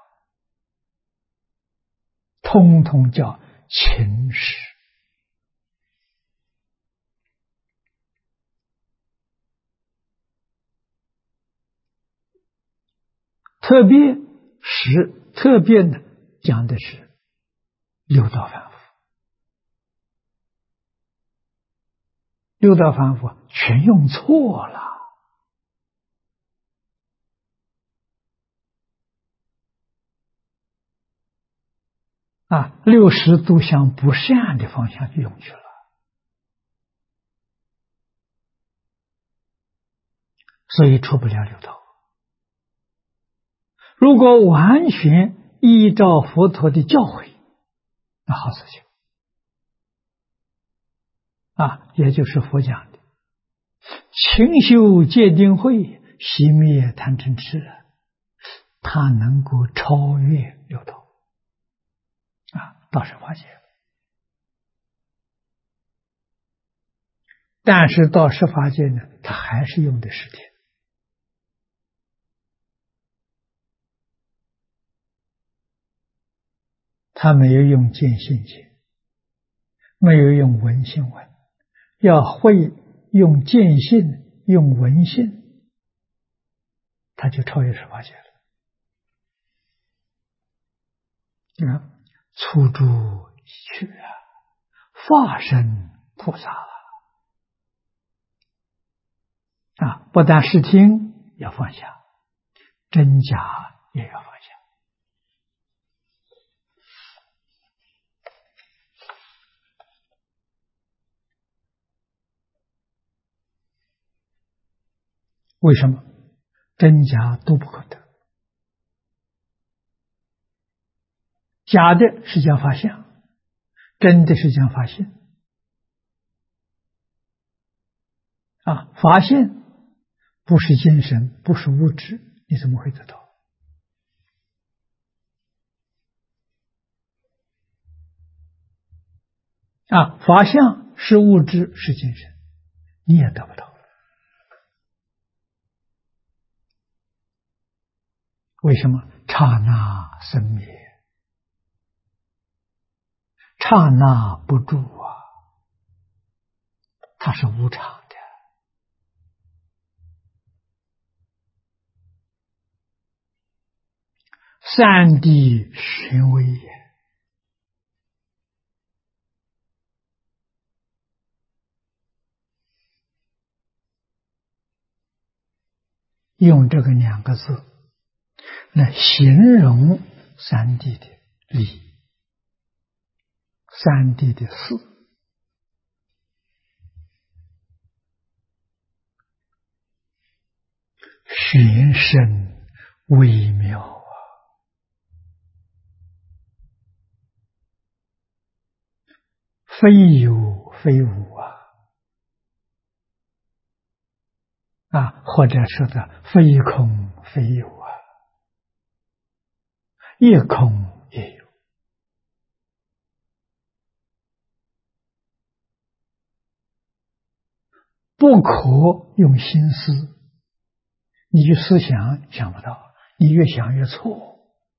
通通叫情识。特别呢，讲的是六道凡夫，六道凡夫全用错了六识都向不善的方向去用去了，所以出不了六道。如果完全依照佛陀的教诲，那好事情也就是佛讲的勤修戒定慧，熄灭贪嗔痴，他能够超越六道到十法界。但是到十法界呢，他还是用的实体，他没有用见性界，没有用闻性闻，要会用见性用闻性，他就超越十法界了初住去化身菩萨了不但视听要放下，真假也要放下。为什么？真假都不可得，假的是讲法相，真的是讲法性法性不是精神，不是物质，你怎么会得到法相是物质，是精神，你也得不到。为什么？刹那生灭，刹那不住它是无常的。三谛寻味也， 用这个2个字来形容三谛的理，三谛的事，玄深微妙啊！非有非无或者说的非空非有也空也有。不可用心思，你去思想想不到，你越想越错。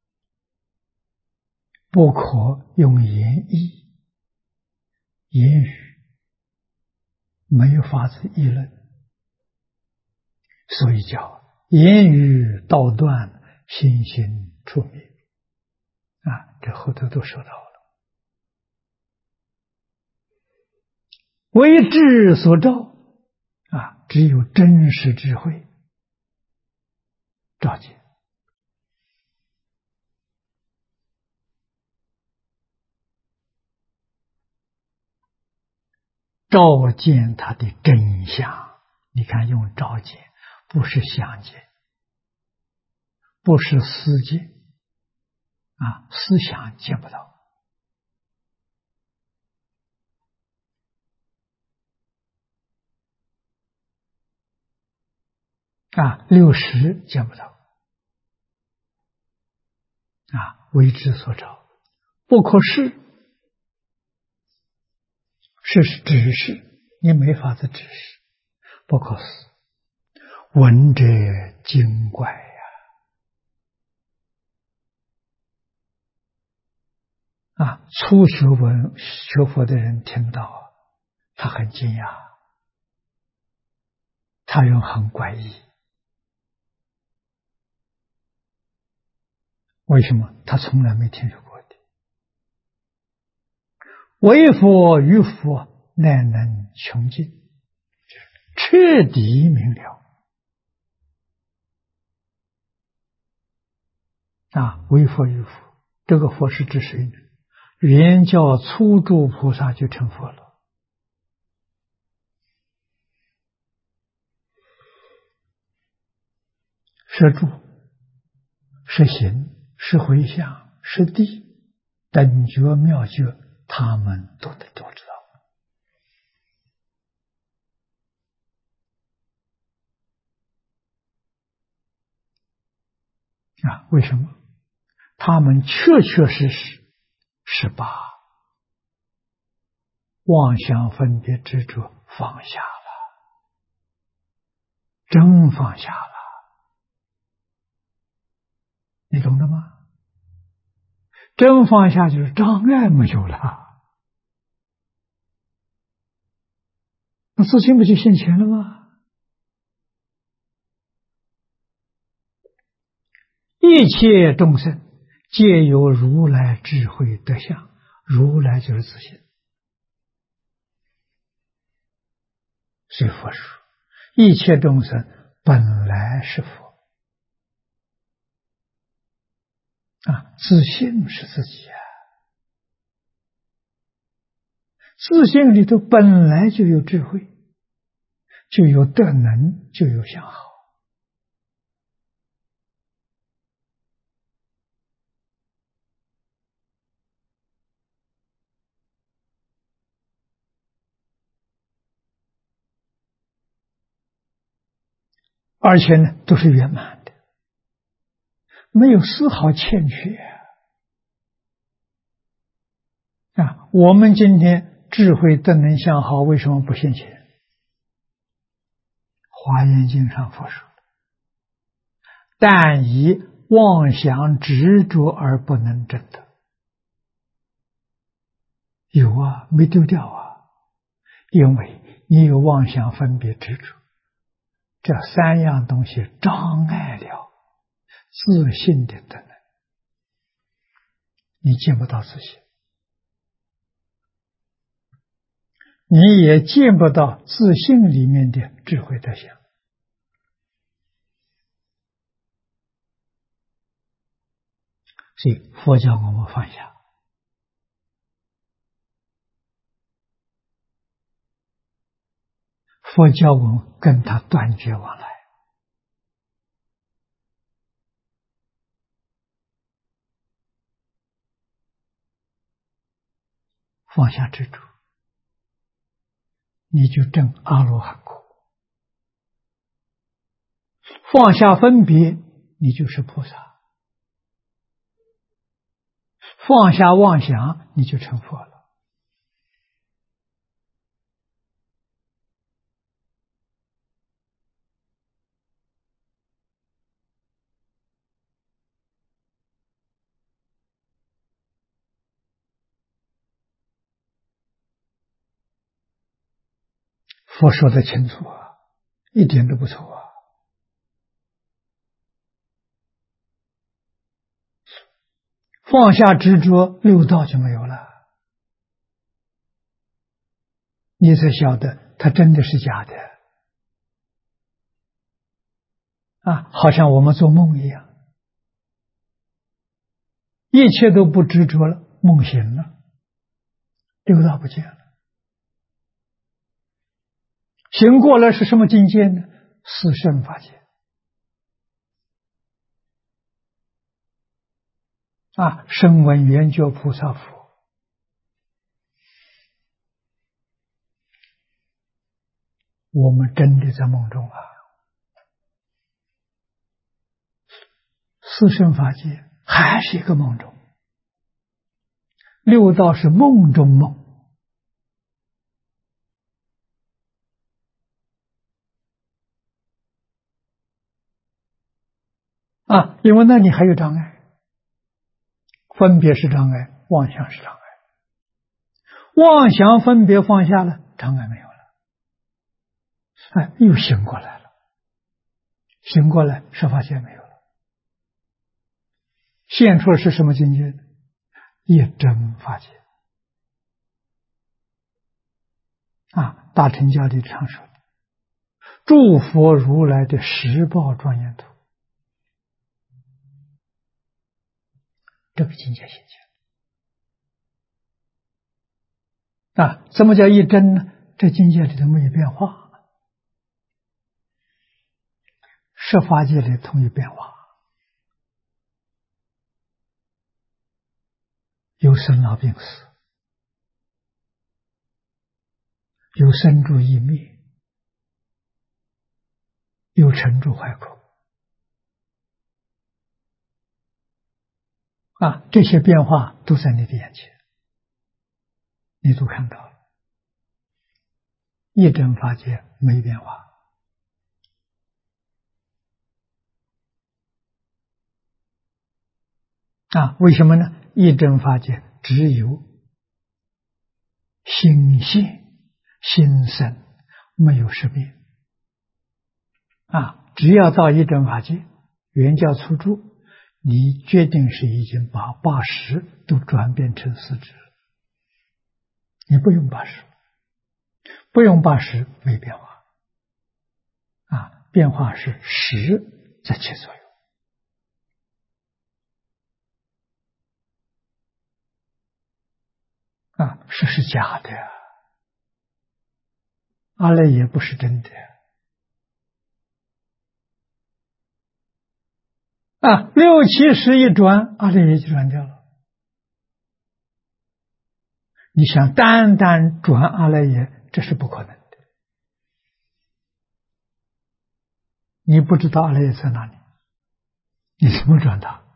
不可用言议，言语没有法子议论，所以叫言语道断，心心处灭这后头都说到了。为智所照只有真实智慧照见，照见它的真相。你看用照见，不是相见，不是思见思想见不到六识见不到为智所照。不可视，是指示，你没法子指示。不可思，闻者精怪初学佛的人听到他很惊讶，他又很怪异。为什么？他从来没听说过的。为佛于佛，乃能穷尽，彻底明了为佛于佛，这个佛是指谁呢？原教初住菩萨就成佛了。是住，是行，是回向，是地，等觉妙觉，他们都知道为什么？他们确确实实是把妄想分别执着放下了，真放下了。你懂了吗？真放下就是障碍没有了，那自信不就现前了吗？一切众生皆有如来智慧德相，如来就是自信。所以佛说，一切众生本来是佛自信是自己自信里头本来就有智慧，就有德能，就有相好。而且呢，都是圆满的，没有丝毫欠缺我们今天智慧德能相好，为什么不现前？华严经上佛说，但以妄想执着而不能证得。有没丢掉因为你有妄想分别执着，这3样东西障碍了自信的德能，你见不到自信，你也见不到自信里面的智慧德相。 所以佛教我们放下，佛教我们跟他断绝往来，放下执着，你就证阿罗汉果；放下分别，你就是菩萨；放下妄想，你就成佛了。佛说得清楚啊，一点都不错啊。放下执着，六道就没有了。你才晓得，它真的是假的啊，好像我们做梦一样，一切都不执着了，梦醒了，六道不见了。醒过来是什么境界呢？四圣法界啊，声闻缘觉菩萨佛，我们真的在梦中啊。四圣法界还是一个梦中，六道是梦中梦啊，因为那里还有障碍，分别是障碍，妄想是障碍。妄想分别放下了，障碍没有了，哎，又醒过来了。醒过来，十法界没有了，现出的是什么境界呢？一真法界啊！大乘教里常说的，诸佛如来的十报庄严图，这个境界现前啊！怎么叫一真呢？这境界里头没有变化，十法界里统一变化，有生老病死，有生住异灭，有成住坏空啊！这些变化都在你的眼前，你都看到了。一真法界没变化啊？为什么呢？一真法界只有心现心生，没有识别啊！只要到一真法界，原教初住，你决定是已经把八识都转变成四执，你不用八识，不用八识没变化啊！变化是识在起作用啊！识是假的，阿赖耶不是真的啊！六七识一转，阿赖耶就转掉了。你想单单转阿赖耶，这是不可能的。你不知道阿赖耶在哪里，你怎么转它？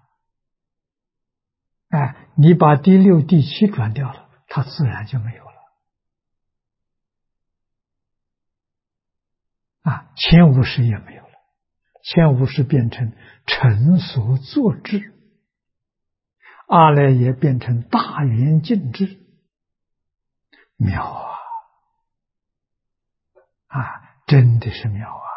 哎，你把第六、第七转掉了，它自然就没有了。啊，前五识也没有了，前五识变成成所作智，阿赖耶变成大圆净智，妙啊！啊，真的是妙啊！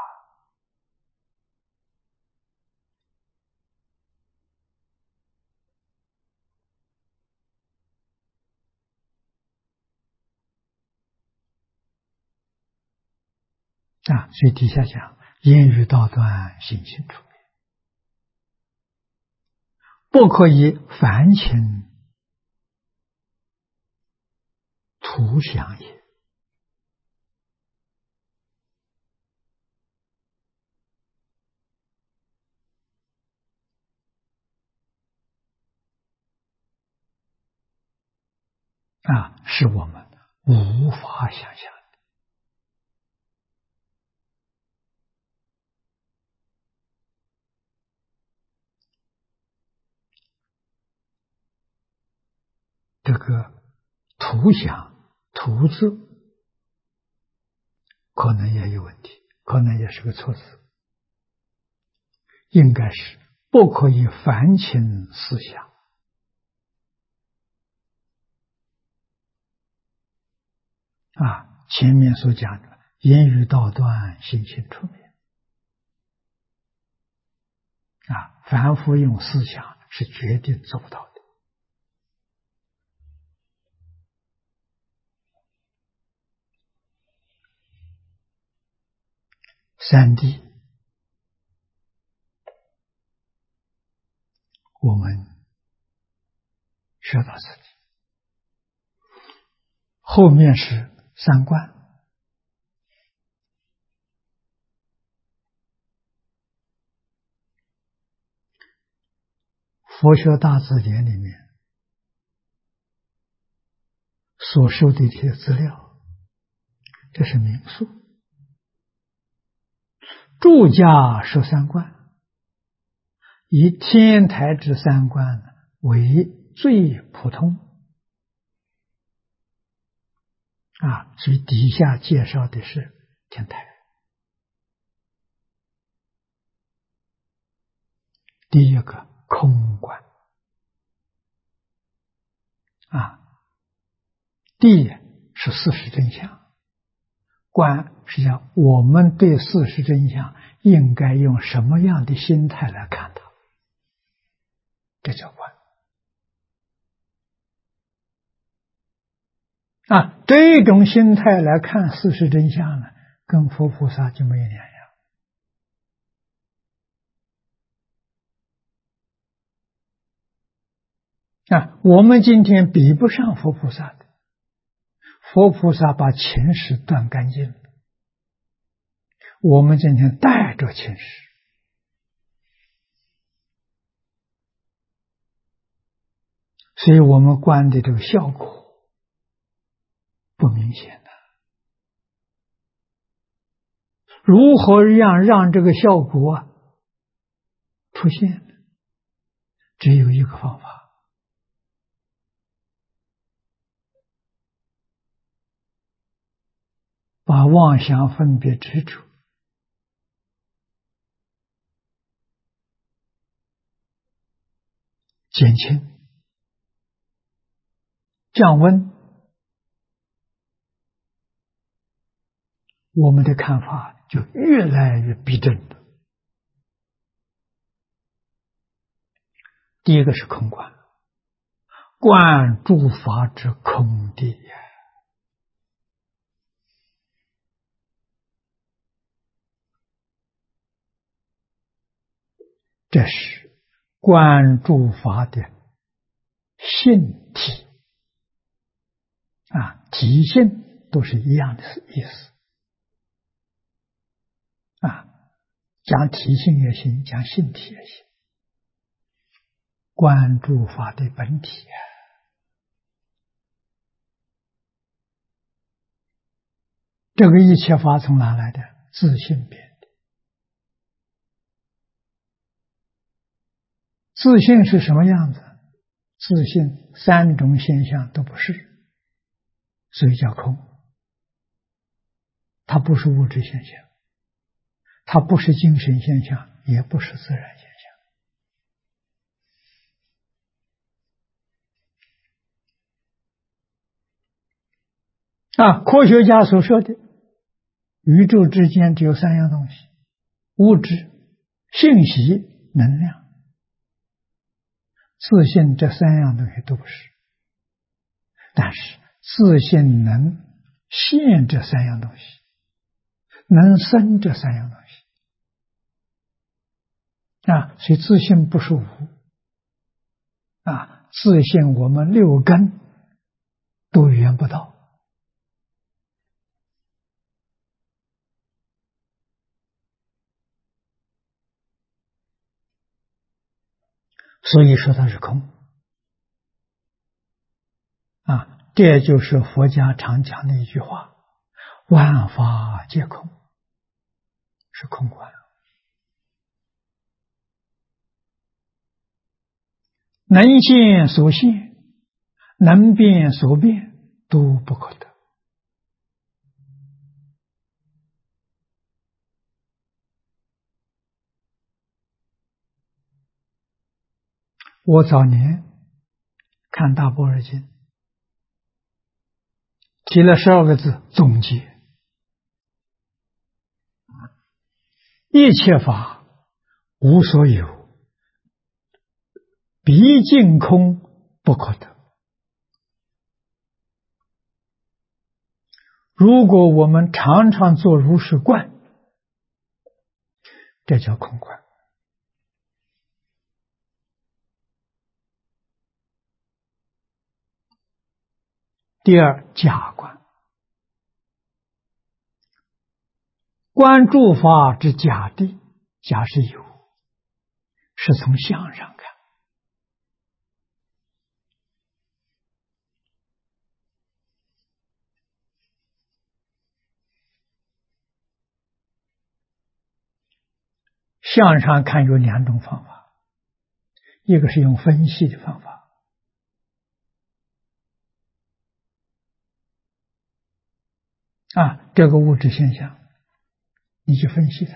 啊，所以底下讲言语道断，心性处灭， 不可以凡情图想也。是我们无法想象的。这个图想、图字可能也有问题，可能也是个错字，应该是不可以凡情思想。前面所讲的言语道断，心性出灭。凡夫用思想是绝对做不到的。三谛，我们学到自己，后面是三观。佛学大字典里面所收的这些资料，这是名宿。注家说三观，以天台之三观为最普通。所以底下介绍的是天台。第一个空观，谛是事实真相，观实际上我们对事实真相应该用什么样的心态来看它，这叫观。这种心态来看事实真相呢，跟佛菩萨就没有两样。我们今天比不上佛菩萨的，佛菩萨把情识断干净了，我们今天带着情识，所以我们观的这个效果不明显的。如何让这个效果出现？只有一个方法，把妄想分别执着减轻、降温，我们的看法就越来越逼真了。第一个是空观，观诸法之空谛也。这是观诸法的性体，体性都是一样的意思。讲体性也行，讲性体也行。观诸法的本体这个一切法从哪来的？自性变的。自性是什么样子？自性三种现象都不是，所以叫空。它不是物质现象，它不是精神现象，也不是自然现象。科学家所说的宇宙之间只有三样东西：物质、信息、能量。自性这三样东西都不是，但是自性能现这三样东西，能生这三样东西。所以自性不是无， 自信我们六根都圆不到。所以说它是空。这就是佛家常讲的一句话：万法皆空，是空观。能现所现，能变所变，都不可得。我早年看大般若经，提了12个字总结：一切法无所有，毕竟空不可得。如果我们常常做如是观，这叫空观。第二，假观。观诸法之假谛，假是有，是从相上看。相上看有2种方法，一个是用分析的方法，这个物质现象，你去分析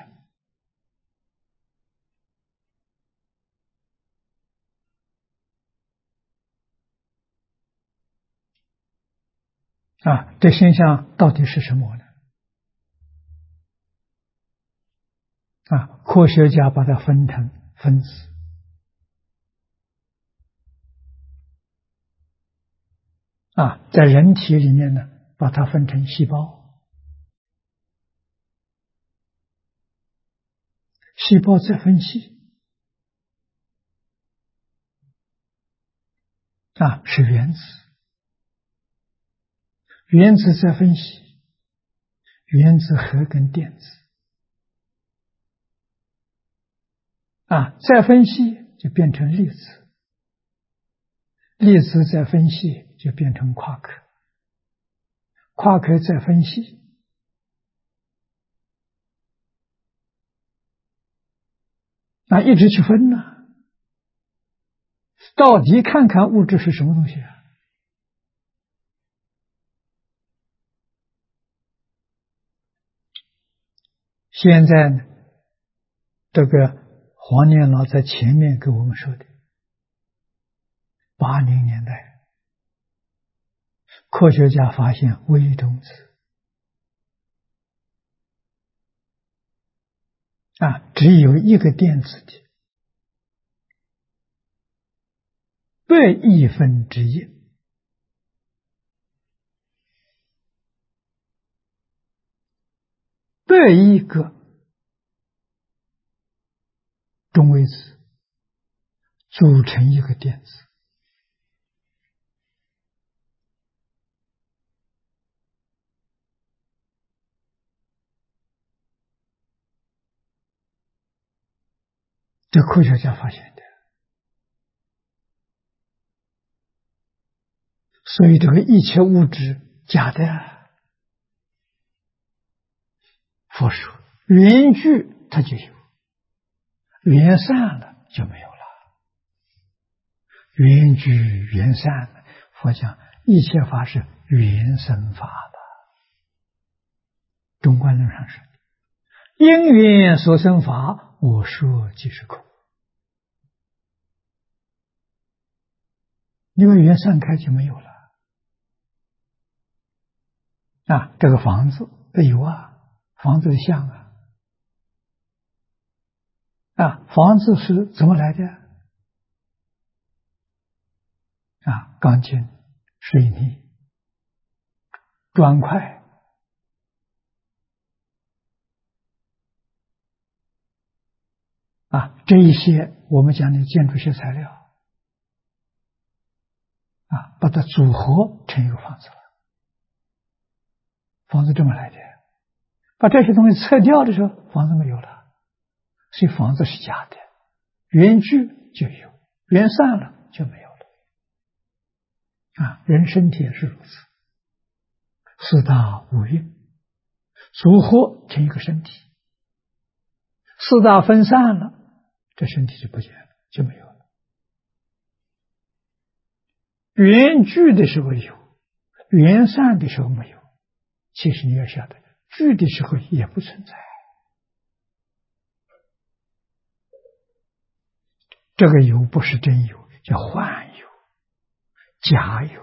它，这现象到底是什么呢？科学家把它分成分子，在人体里面呢，把它分成细胞，细胞再分析，是原子，原子再分析，原子核跟电子，再分析就变成粒子，粒子再分析就变成夸克，夸克再分析，一直去分呢，到底看看物质是什么东西现在呢，这个黄念老在前面给我们说的，80年代科学家发现微中子，只有一个电子的100亿分之一，100亿个中微子组成一个电子。这科学家发现的，所以这个一切物质假的。佛说缘聚它就有，缘散了就没有了。缘聚缘散，佛讲一切法是缘生法的。中观论上说，因缘所生法，我说即是空。因为缘散开就没有了。这个房子有房子的像房子是怎么来的？钢筋、水泥、砖块，这一些我们讲的建筑学材料， 把它组合成一个房子了。房子这么来的，把这些东西撤掉的时候，房子没有了，所以房子是假的，缘聚就有，缘散了就没有了。人身体也是如此，四大五蕴组合成一个身体，四大分散了，这身体就不见了，就没有了。缘聚的时候有，缘散的时候没有。其实你要晓得，聚的时候也不存在。这个有不是真有，叫幻有、假有。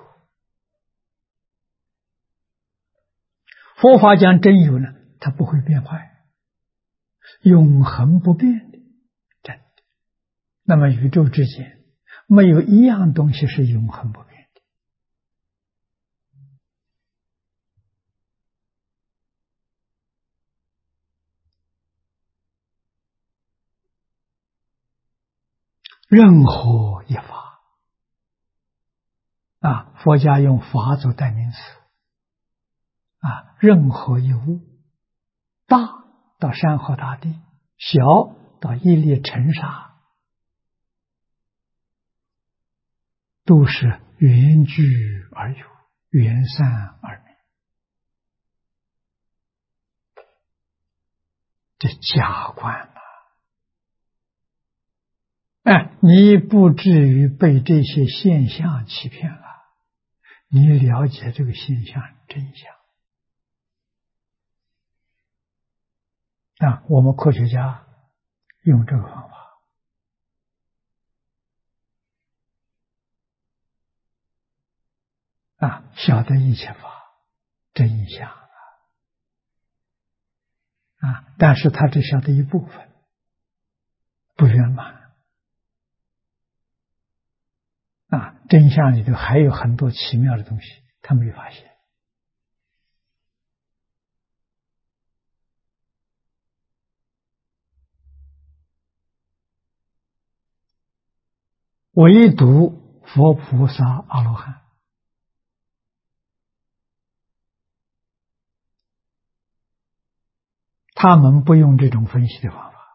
佛法讲真有呢，它不会变坏，永恒不变的真的。那么宇宙之间没有一样东西是永恒不变的。任何一法佛家用法做代名词任何一物，大到山河大地，小到一粒尘沙，都是缘聚而有，缘散而灭。这假观你不至于被这些现象欺骗了，你了解这个现象真相。我们科学家用这个方法晓得一切法真相但是他只晓得一部分，不圆满真相里头还有很多奇妙的东西，他没发现。唯独佛菩萨阿罗汉，他们不用这种分析的方法，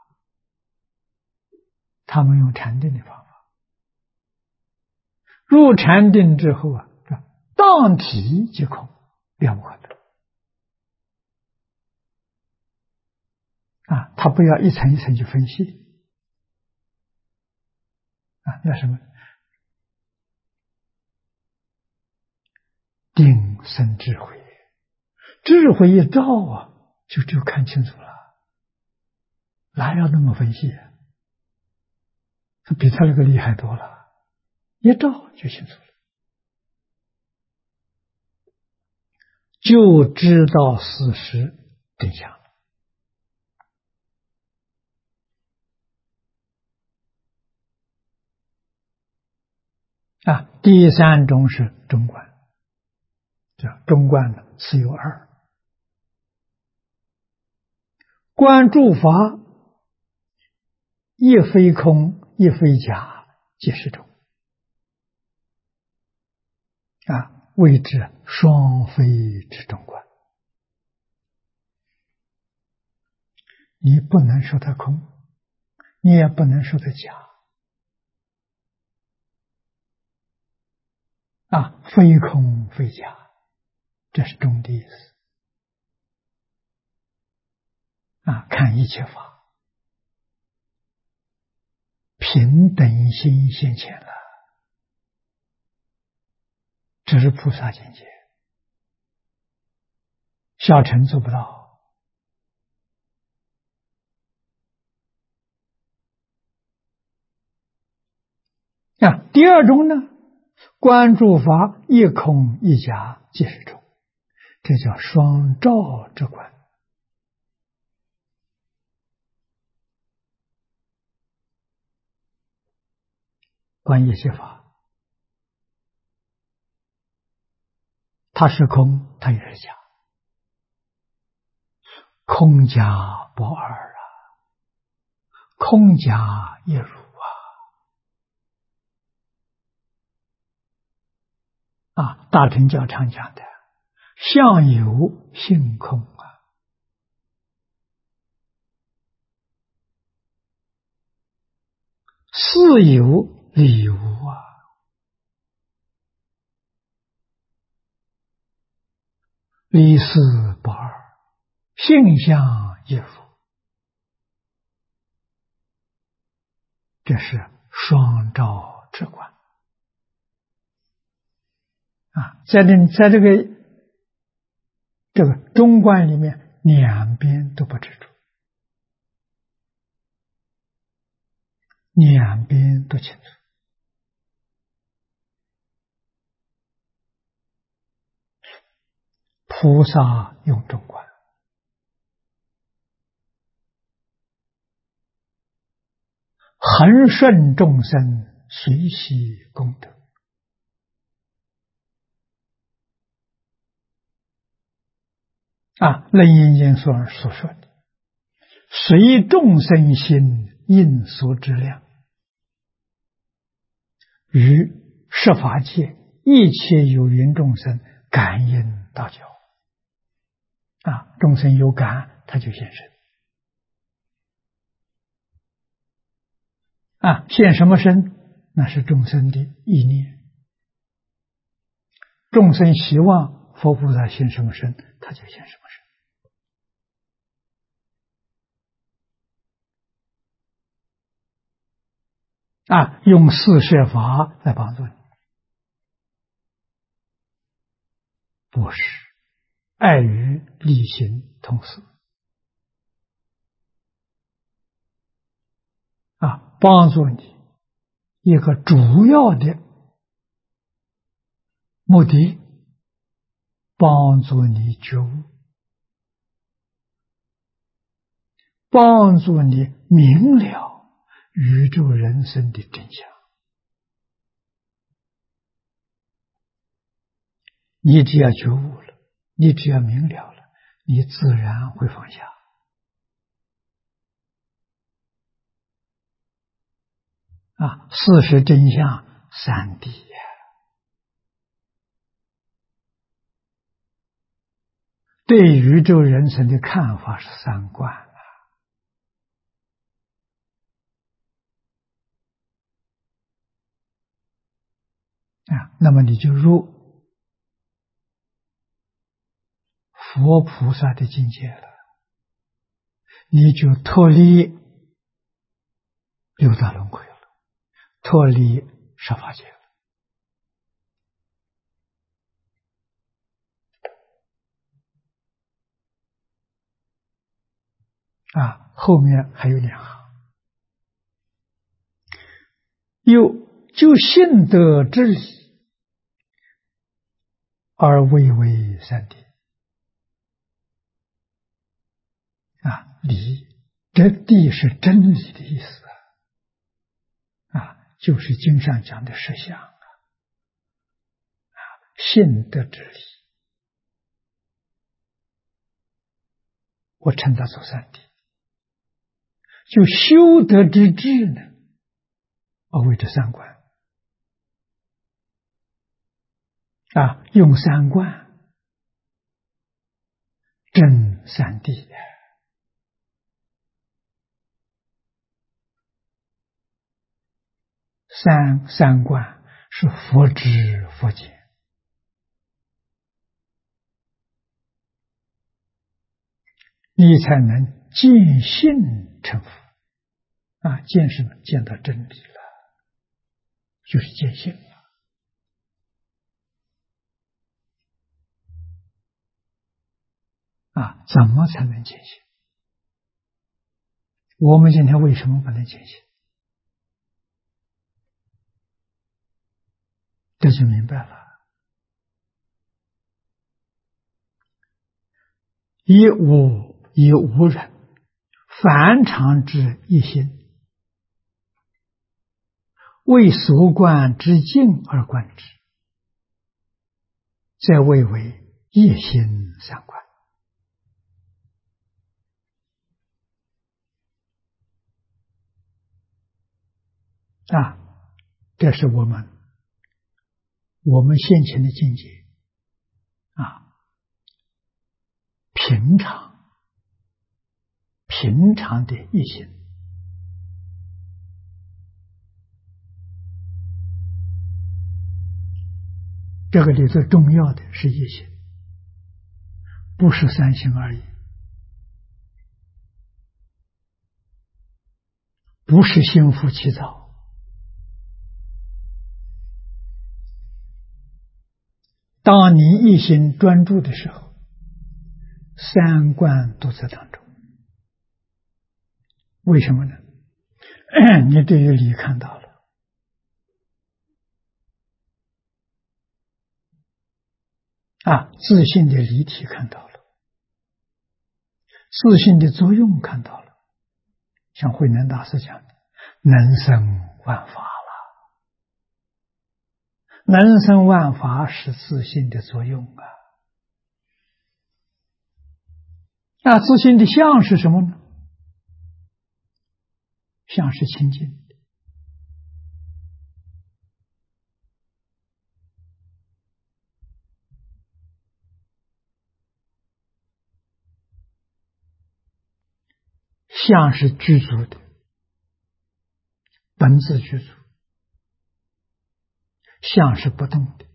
他们用禅定的方法。入禅定之后当体即空，了不可得他不要一层一层去分析那什么定生智慧，智慧一照就看清楚了，哪要那么分析比他那个厉害多了，一照就清楚了，就知道事实真相了。第三种是中观，中观呢是有二，观诸法亦非空亦非假，即是中谓之双非之中观。你不能说它空，你也不能说它假非空非假，这是中的意思看一切法平等心现前了，这是菩萨境界，小乘做不到第二种呢，观诸法亦空亦假，即是中，这叫双照之观。观一切法，它是空，它也是假，空假不二空假一如大乘教常讲的相由性空事有理无理事不二，性相亦复，这是双照之观在这个中观里面，两边都不执着，两边都清楚。菩萨用中观，恒顺众生，随喜功德。楞严经所说的，随众生心应所知量，于十法界一切有缘众生感应道交。众生有感，他就现身。现什么身？那是众生的意念。众生希望佛菩萨现什么身，他就现什么身。用四摄法来帮助你，不是爱与力行同时。帮助你一个主要的目的，帮助你觉悟，帮助你明了宇宙人生的真相。你只要觉悟了，你只要明了了，你自然会放下。事实真相三谛呀。对宇宙人生的看法是三观那么你就入佛菩萨的境界了，你就脱离六道轮回了，脱离十法界了。后面还有两行，又就信德之理而谓为三谛。理，这谛是真理的意思就是经上讲的实相信德之理，我称它做三谛。就修德之智呢，而谓之三观用三观证三谛。三观是佛知佛见，你才能见性成佛见什么？见到真理了，就是见性了怎么才能见性？我们今天为什么不能见性？这就明白了。以无人，凡常之一心，为所观之境而观之，则谓为一心三观这是我们我们现前的境界啊，平常的一心，这个里头重要的是一心，不是三心而已，不是心浮气躁。当你一心专注的时候，三观都在当中。为什么呢？你对于理看到了，自性的离体看到了，自性的作用看到了。像慧能大师讲的，能生万法了，能生万法是自性的作用啊。那自性的相是什么呢？相是清净的，相是具足的，本自具足，相是不动的。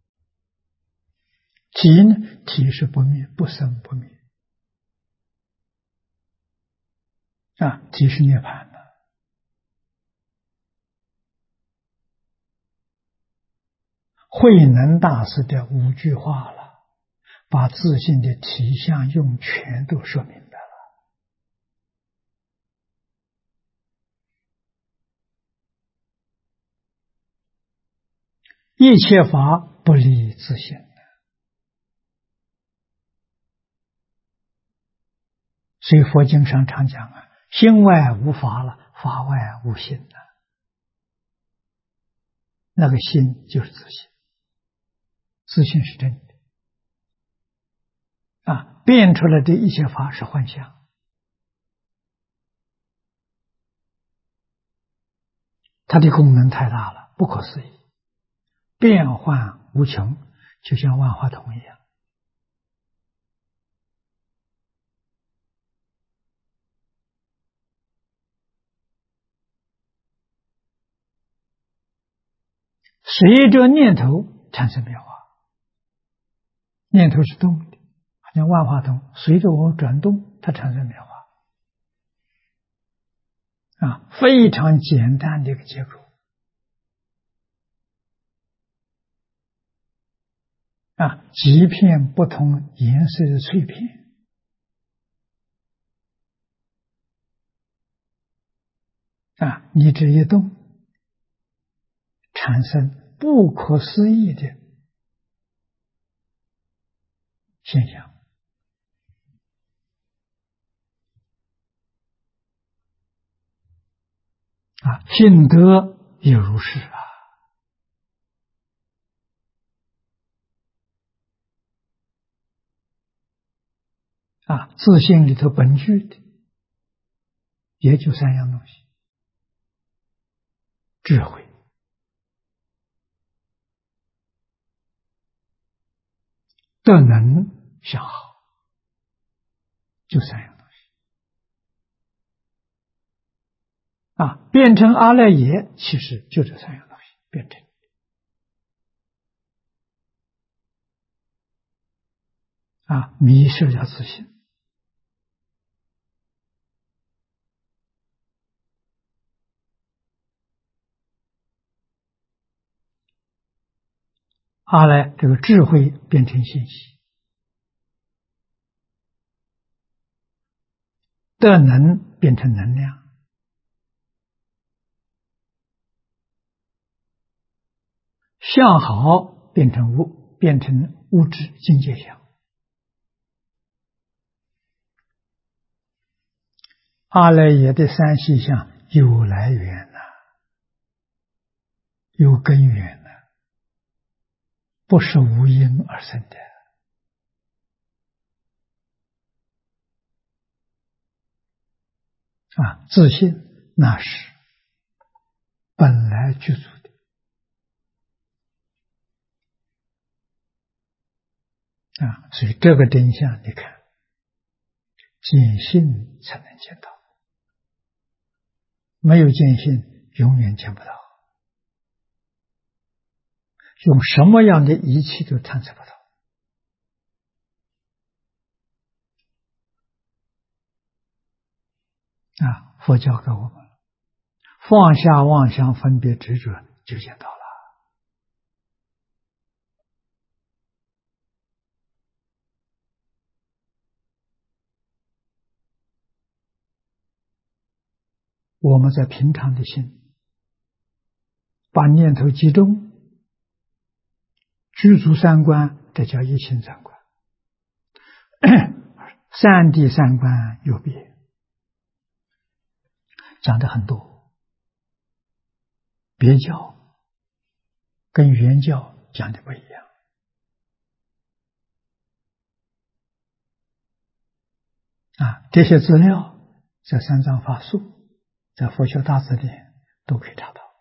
体呢？体是不灭，不生不灭体是涅槃的。慧能大师的5句话了，把自性的体相用全都说明白了。一切法不离自性，所以佛经上常讲心外无法了，法外无心了。那个心就是自性，自性是真的变出来的一切法是幻象，它的功能太大了，不可思议，变幻无穷，就像万花筒一样。随着念头产生变化，念头是动的，好像万花筒，随着我们转动，它产生变化非常简单的一个结构几片不同颜色的碎片你这一动，产生不可思议的现象性德也如是自性里头本具的也就3样东西：智慧、德能、相好，就3样东西变成阿赖耶，其实就这3样东西变成迷失了自性。阿赖这个智慧变成信息，德能变成能量，相好变成物质境界相。阿赖耶的3细相有来源有根源不是无因而生的自信那是本来具足的所以这个真相，你看，见性才能见到，没有见性，永远见不到。用什么样的仪器都探测不到。佛教给我们放下妄想分别执着，就见到了。我们在平常的心，把念头集中，具足三观，这叫一心三观。三谛三观有别，讲的很多。别教跟原教讲的不一样。这些资料在三藏法术，在佛学大辞典都可以查到。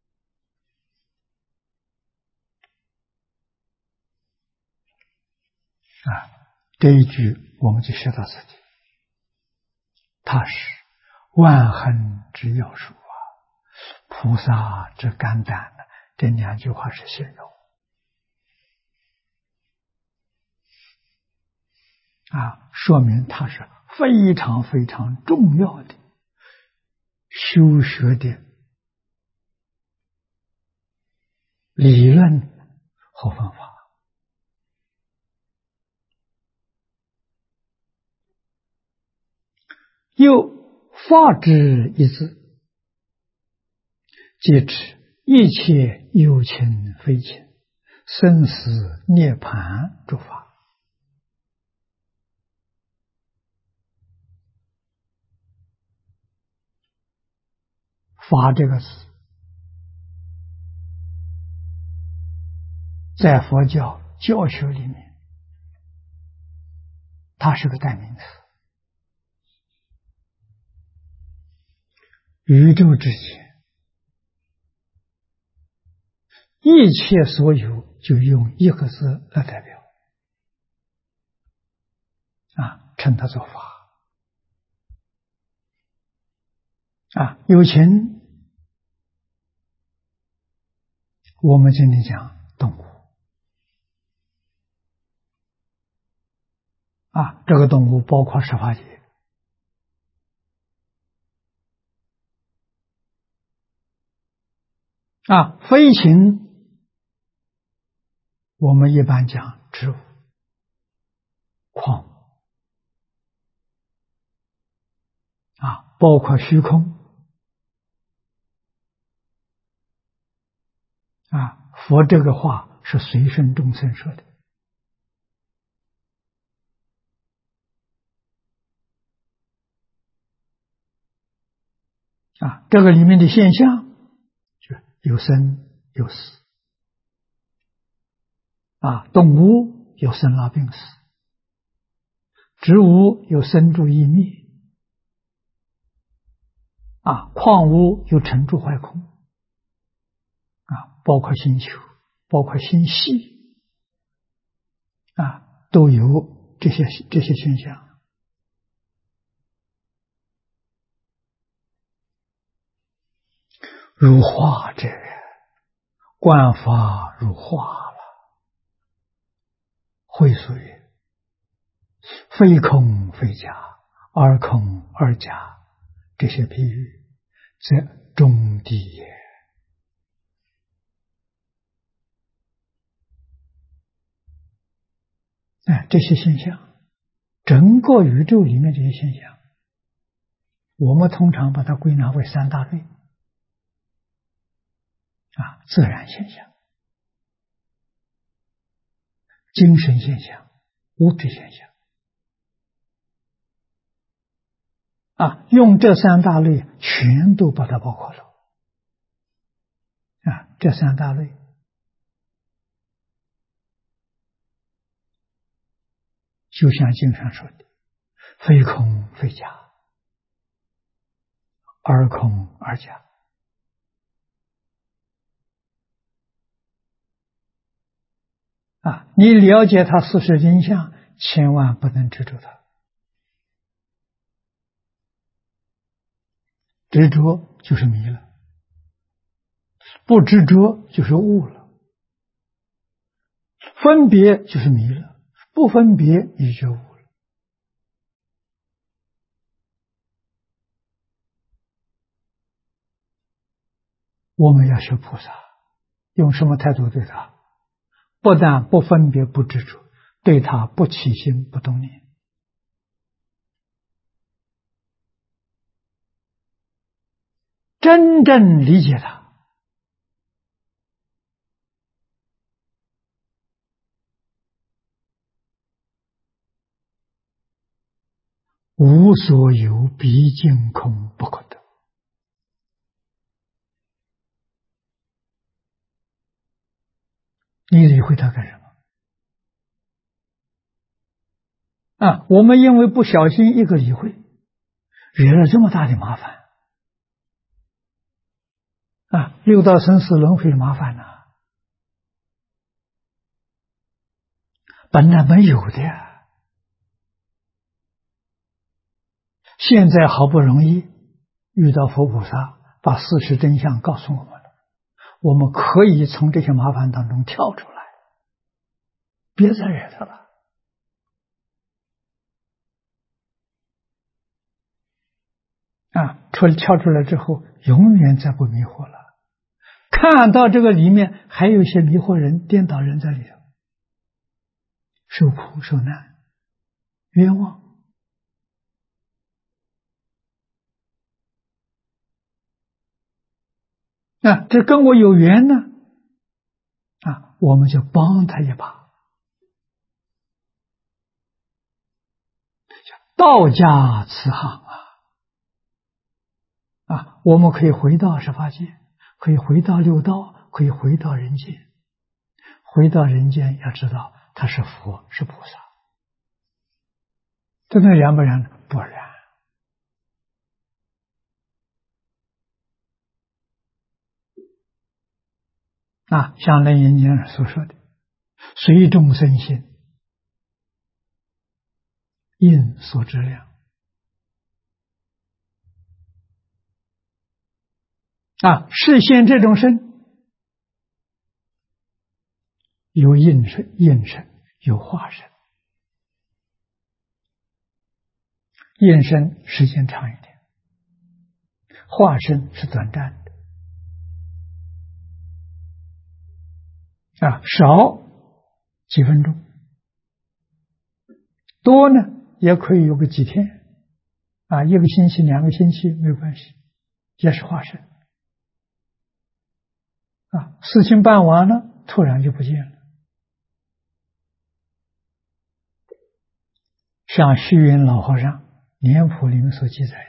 这一句我们就学到此地，它是万行之要术菩萨之肝胆的，这两句话是形容说明它是非常非常重要的修学的理论和方法。又法之一字，即指一切有情非情、生死涅槃诸法。法这个词在佛教教学里面，它是个代名词。宇宙之间一切所有，就用一个字来代表，称它做法。有情，我们今天讲动物这个动物包括十法界。非情，我们一般讲植物、矿物包括虚空佛这个话是随顺众生说的这个里面的现象就有生有死动物有生老病死，植物有生住异灭矿物有成住坏空包括星球，包括星系都有这些现象。如化者，观法如化了。会所曰：非空非假，而空而假，这些比喻则中谛也。这些现象，整个宇宙里面这些现象，我们通常把它归纳为三大类自然现象、精神现象、物质现象用这三大类全都把它包括了这三大类就像经上说的，非空非假，而空而假。 你了解它事实真相，千万不能执着它。执着就是迷了，不执着就是悟了，分别就是迷了，不分别你就悟了。我们要学菩萨，用什么态度对他？不但不分别不执着，对他不起心不动念，真正理解他，无所有毕竟空不可得。你理会他干什么？我们因为不小心一个理会，惹了这么大的麻烦六道生死轮回的麻烦本来没有的呀，现在好不容易遇到佛菩萨，把事实真相告诉我们了，我们可以从这些麻烦当中跳出来，别再惹他了。跳出来之后，永远再不迷惑了。看到这个里面还有一些迷惑人、颠倒人在里头，受苦受难、冤枉。这跟我有缘呢，我们就帮他一把。道家慈航我们可以回到十法界，可以回到六道，可以回到人间。回到人间要知道他是佛是菩萨，这能然不然？不然。像楞严经所说的，随众生心，应所知量。示现这种身，有应身、有化身。应身时间长一点，化身是短暂的。少几分钟，多呢也可以有个几天，一个星期、2个星期没有关系，也是化身。事情办完了，突然就不见了。像虚云老和尚年谱里面所记载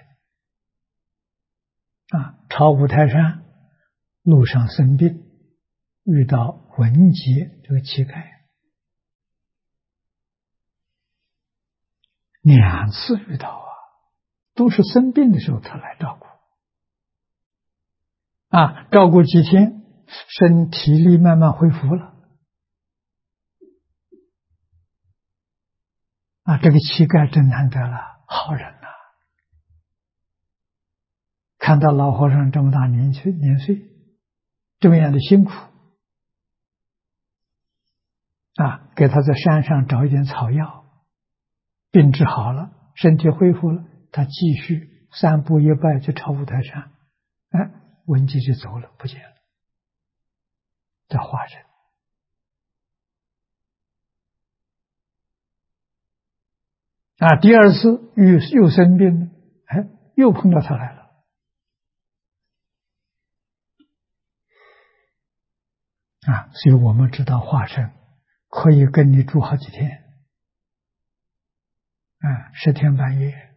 的，朝五台山路上生病，遇到文杰这个乞丐，2次遇到都是生病的时候他来照顾，照顾几天，身体力慢慢恢复了，这个乞丐真难得了，好人看到老和尚这么大年岁，这么样的辛苦，给他在山上找一点草药，病治好了，身体恢复了，他继续3步1拜去朝五台山，文姬就走了，不见了，在化身。第2次又生病了，又碰到他来了。所以我们知道化身可以跟你住好几天，10天半夜。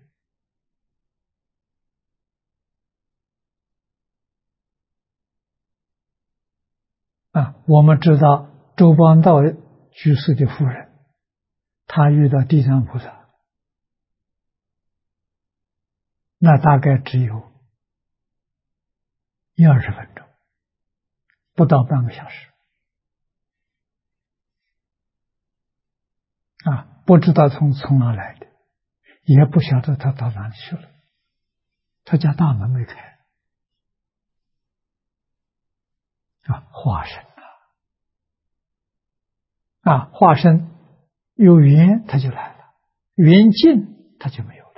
我们知道周邦道居士的夫人，他遇到地藏菩萨，那大概只有20分钟，不到半个小时。 不知道从哪来的，也不晓得他到哪里去了。他家大门没开，化身化身有缘他就来了，缘尽他就没有了。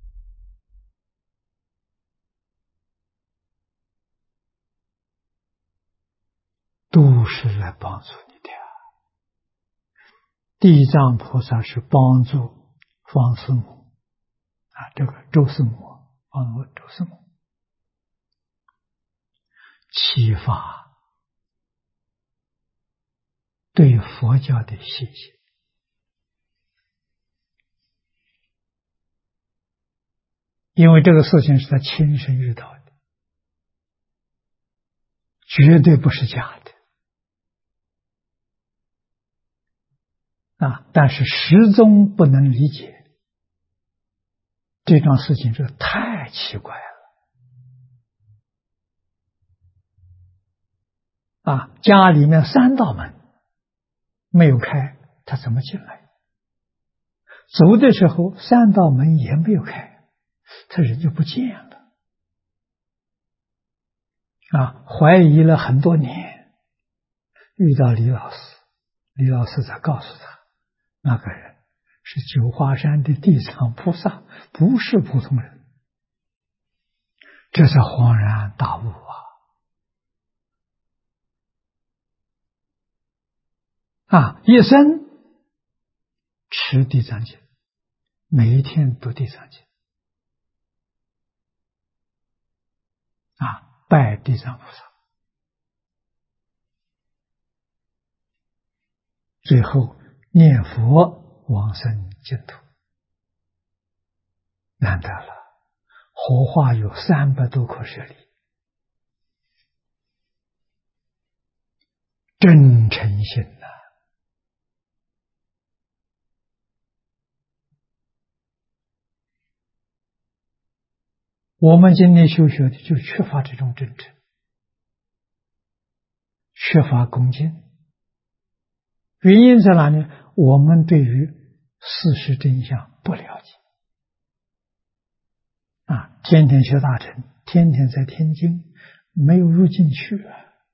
都是来帮助你的。地藏菩萨是帮助方师母这个周师母，周师母启发对佛教的信心。因为这个事情是他亲身遇到的，绝对不是假的但是始终不能理解这桩事情，这太奇怪了家里面3道门没有开，他怎么进来？走的时候3道门也没有开，他人就不见了怀疑了很多年，遇到李老师，李老师才告诉他，那个人是九华山的地藏菩萨，不是普通人。这才恍然大悟一生持地藏经，每一天读地藏经拜地藏菩萨，最后念佛往生净土。难得了，活化有300多颗舍利，真诚心我们今天修学的就缺乏这种真诚，缺乏恭敬。原因在哪里？我们对于事实真相不了解天天学大乘，天天在听经，没有入进去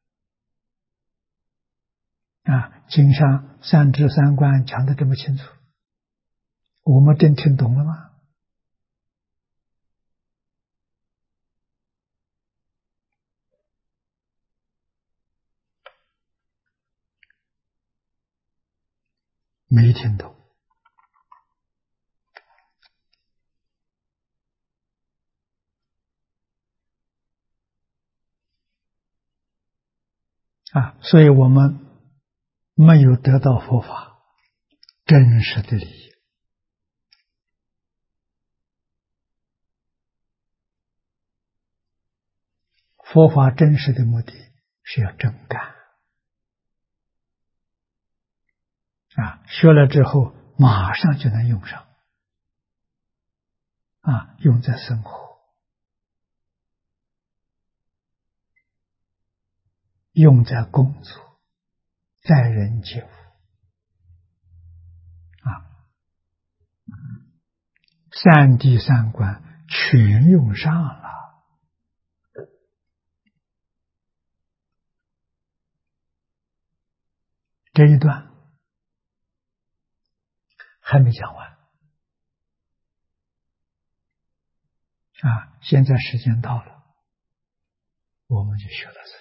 经上3知3观讲得这么清楚，我们真听懂了吗？没听懂所以我们没有得到佛法真实的利益。佛法真实的目的是要真干学了之后马上就能用上用在生活，用在工作，在人接物3谛3观全用上了。这一段还没讲完现在时间到了，我们就学到这里。